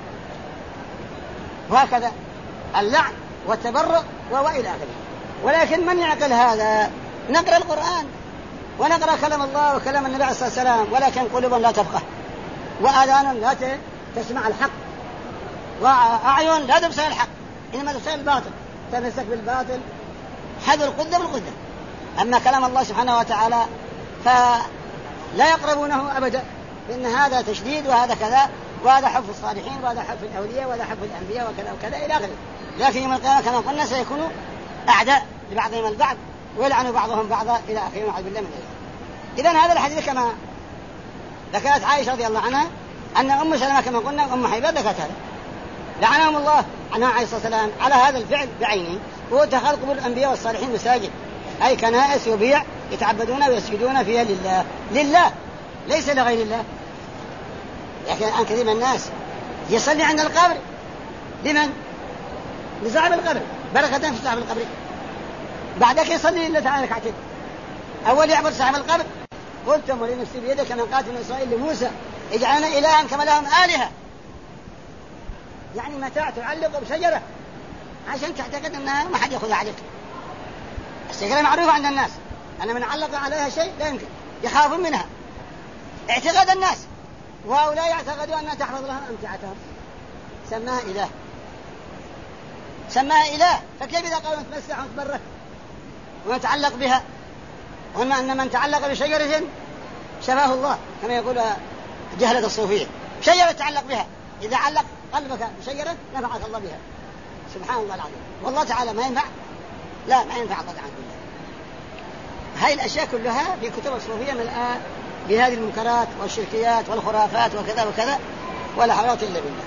وهكذا اللعن والتبرك وإلى آخره. ولكن من يعقل هذا؟ نقرأ القرآن ونقرأ كلام الله وكلام النبي عليه الصلاة والسلام، ولكن قلوب لا تفقه وآذان لا تسمع الحق وأعين لا تبصر الحق، إنما تبصر الباطل، تمسك بالباطل حذو القدة بالقدة. أما كلام الله سبحانه وتعالى فلا يقربونه أبدا، لأن هذا تشديد وهذا كذا، وهذا حب الصالحين وهذا حب الأولياء وهذا حب الأنبياء وكذا وكذا إلى آخره. لكن يوم القيامة كما قلنا سيكونوا أعداء لبعضهم البعض ويلعن بعضهم بعضا إلى آخره ونعوذ بالله من ذلك. إذن هذا الحديث كما ذكرت عائشة رضي الله عنها أن أم سلمة كما قلنا أم حبيبة ذكرت هذا، لعنهم الله عنها عليه الصلاة والسلام على هذا الفعل بعينه، وهو اتخاذ قبور الأنبياء والصالحين مساجد، أي كنائس يبيع يتعبدون ويسجدون فيها لله ليس لغير الله. لكن الآن كثير من الناس يصلي عند القبر لمن؟ لصاحب القبر، بركة في صاحب القبر، بعدك يصلي لله تعالى ركعتين، أول يعبد صاحب القبر. قلتم ولنفسي بيدك كما قاتل إسرائيل لموسى اجعلنا إلها كما لهم آلهة، يعني متاع تعلق بشجرة عشان تعتقد أنها ما حد يأخذها عليك. الشجرة معروفة عند الناس أن من علق عليها شيء لا يمكن، يخافون منها اعتقاد الناس، وهؤلاء يعتقدون أنها تحفظ لهم أمتعتهم، سماها إله، سماها إله. فكيف إذا قالوا نتمسح ونتبرك ونتعلق بها؟ وما أن من تعلق بشجرة شفاه الله، كما يقول جهلة الصوفية، شجرة تعلق بها، إذا علق قلبك بشجرة نفعك الله بها. سبحان الله العظيم. والله تعالى ما ينفع؟ لا، ما ينفع قطعا بالله. هاي الأشياء كلها في كتب الصوفية ملآن بهذه المنكرات والشركيات والخرافات وكذا وكذا، ولا حول إلا بالله.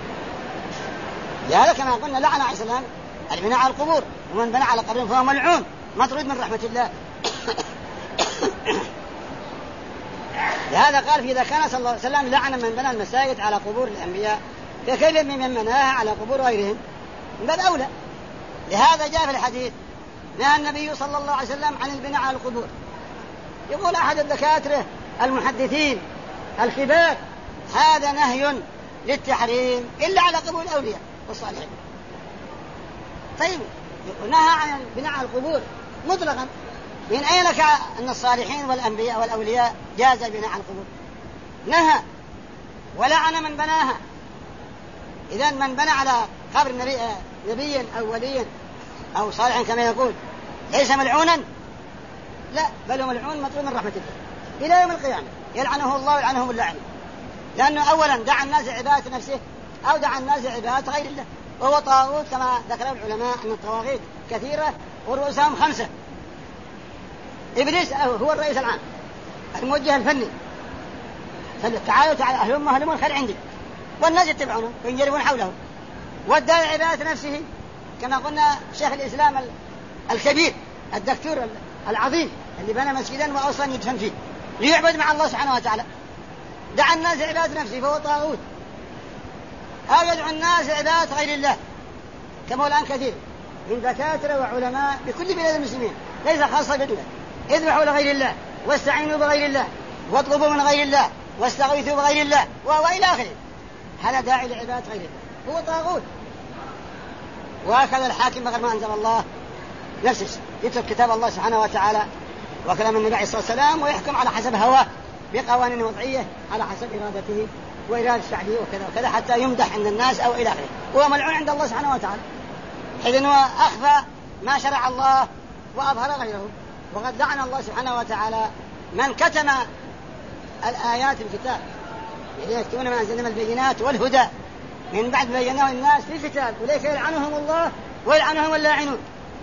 لهذا كما قلنا لعن عليه السلام البناء على القبور، ومن بنى على قبر فهو ملعون مطرود من رحمة الله. لهذا قال إذا كان صلى الله عليه وسلم لعن من بنى المساجد على قبور الأنبياء، فكيف من بناها على قبور غيرهم؟ من باب أولى. لهذا جاء في الحديث نهى النبي صلى الله عليه وسلم عن البناء على القبور. يقول أحد الدكاترة المحدثين الكبار هذا نهي للتحريم إلا على قبور الأولياء والصالحين. طيب نهى عن البناء على القبور مطلقا، من أين لك أن الصالحين والأنبياء والأولياء جاز البناء على القبور؟ نهى ولعن من بناها. إذن من بنى على قبر نبي أو ولي أو صالح كما يقول ليس ملعونا؟ لا، بل هو ملعون مطلوب من رحمة الله إلى يوم القيامة، يلعنه الله ويلعنهم اللاعنون، لأنه أولا دعا الناس عبادة نفسه أو دعا الناس عبادة غير الله، وهو طاغوت كما ذكر العلماء أن الطواغيت كثيرة ورؤوسهم 5. إبليس هو الرئيس العام الموجه الفني، تعالوا أهلهم الخير عندي، والناس يتبعونه وينجرفون حوله. والداعي عبادة نفسه كما قلنا شيخ الإسلام الكبير الدكتور العظيم اللي بنى مسجدا وأوصى أن يدفن فيه ليعبد مع الله سبحانه وتعالى، دعا الناس عبادة نفسه فهو طاغوت. أو يدعو الناس عبادة غير الله كما هو الآن كثير من دكاترة وعلماء بكل بلاد المسلمين، ليس خاصة بالله، اذبحوا لغير الله واستعينوا بغير الله واطلبوا من غير الله واستغيثوا بغير الله وإلى آخره. هذا داعي لعبادة غير الله، هو طاغوت. وهكذا الحاكم بغير ما أنزل الله نفسه يترك كتاب الله سبحانه وتعالى وكلام النبي عليه الصلاة والسلام ويحكم على حسب هواه بقوانين وضعية على حسب إرادته وإرادة شعبه وكذا وكذا حتى يمدح عند الناس أو إلى آخره. هو ملعون عند الله سبحانه وتعالى، حيث أنه أخفى ما شرع الله وأظهر غيره. وقد لعن الله سبحانه وتعالى من كتم الآيات في الكتاب، يعني يكتمون ما أنزلنا من البينات والهدى من بعد بيناه الناس في الكتاب أولئك يلعنهم الله ويلعنهم اللاعنون.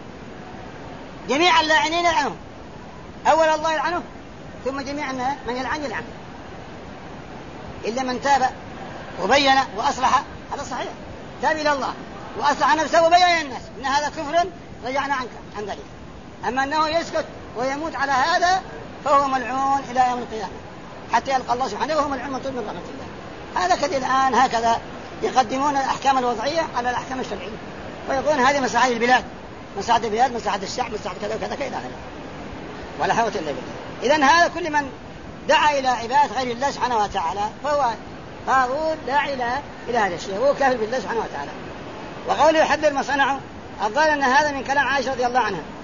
جميع اللاعنين يلعنهم، أول الله يلعنه ثم جميع من يلعن يلعن، إلا من تاب وبين وأصلح. هذا صحيح، تاب إلى الله وأصلح نفسه وبين الناس إن هذا كفر رجعنا عنك عن ذلك. أما أنه يسكت ويموت على هذا فهو ملعون إلى يوم القيامة حتى يلقى الله سبحانه وهو ملعون مطلوب من رحمة الله. هذا كذا الآن هكذا يقدمون الأحكام الوضعية على الأحكام الشرعية ويقولون هذه مصلحة البلاد، مصلحة البلاد، مصلحة الشعب، مصلحة كذا وكذا كذا ولا حول إلا بالله. إذن هذا كل من دعا إلى عبادة غير الله سبحانه وتعالى فهو طاغوت داعي إلى هذا الشيء، هو كافر بالله سبحانه وتعالى. وقوله يحذر ما صنعوا، الظاهر أن هذا من كلام عائشة رضي الله عنها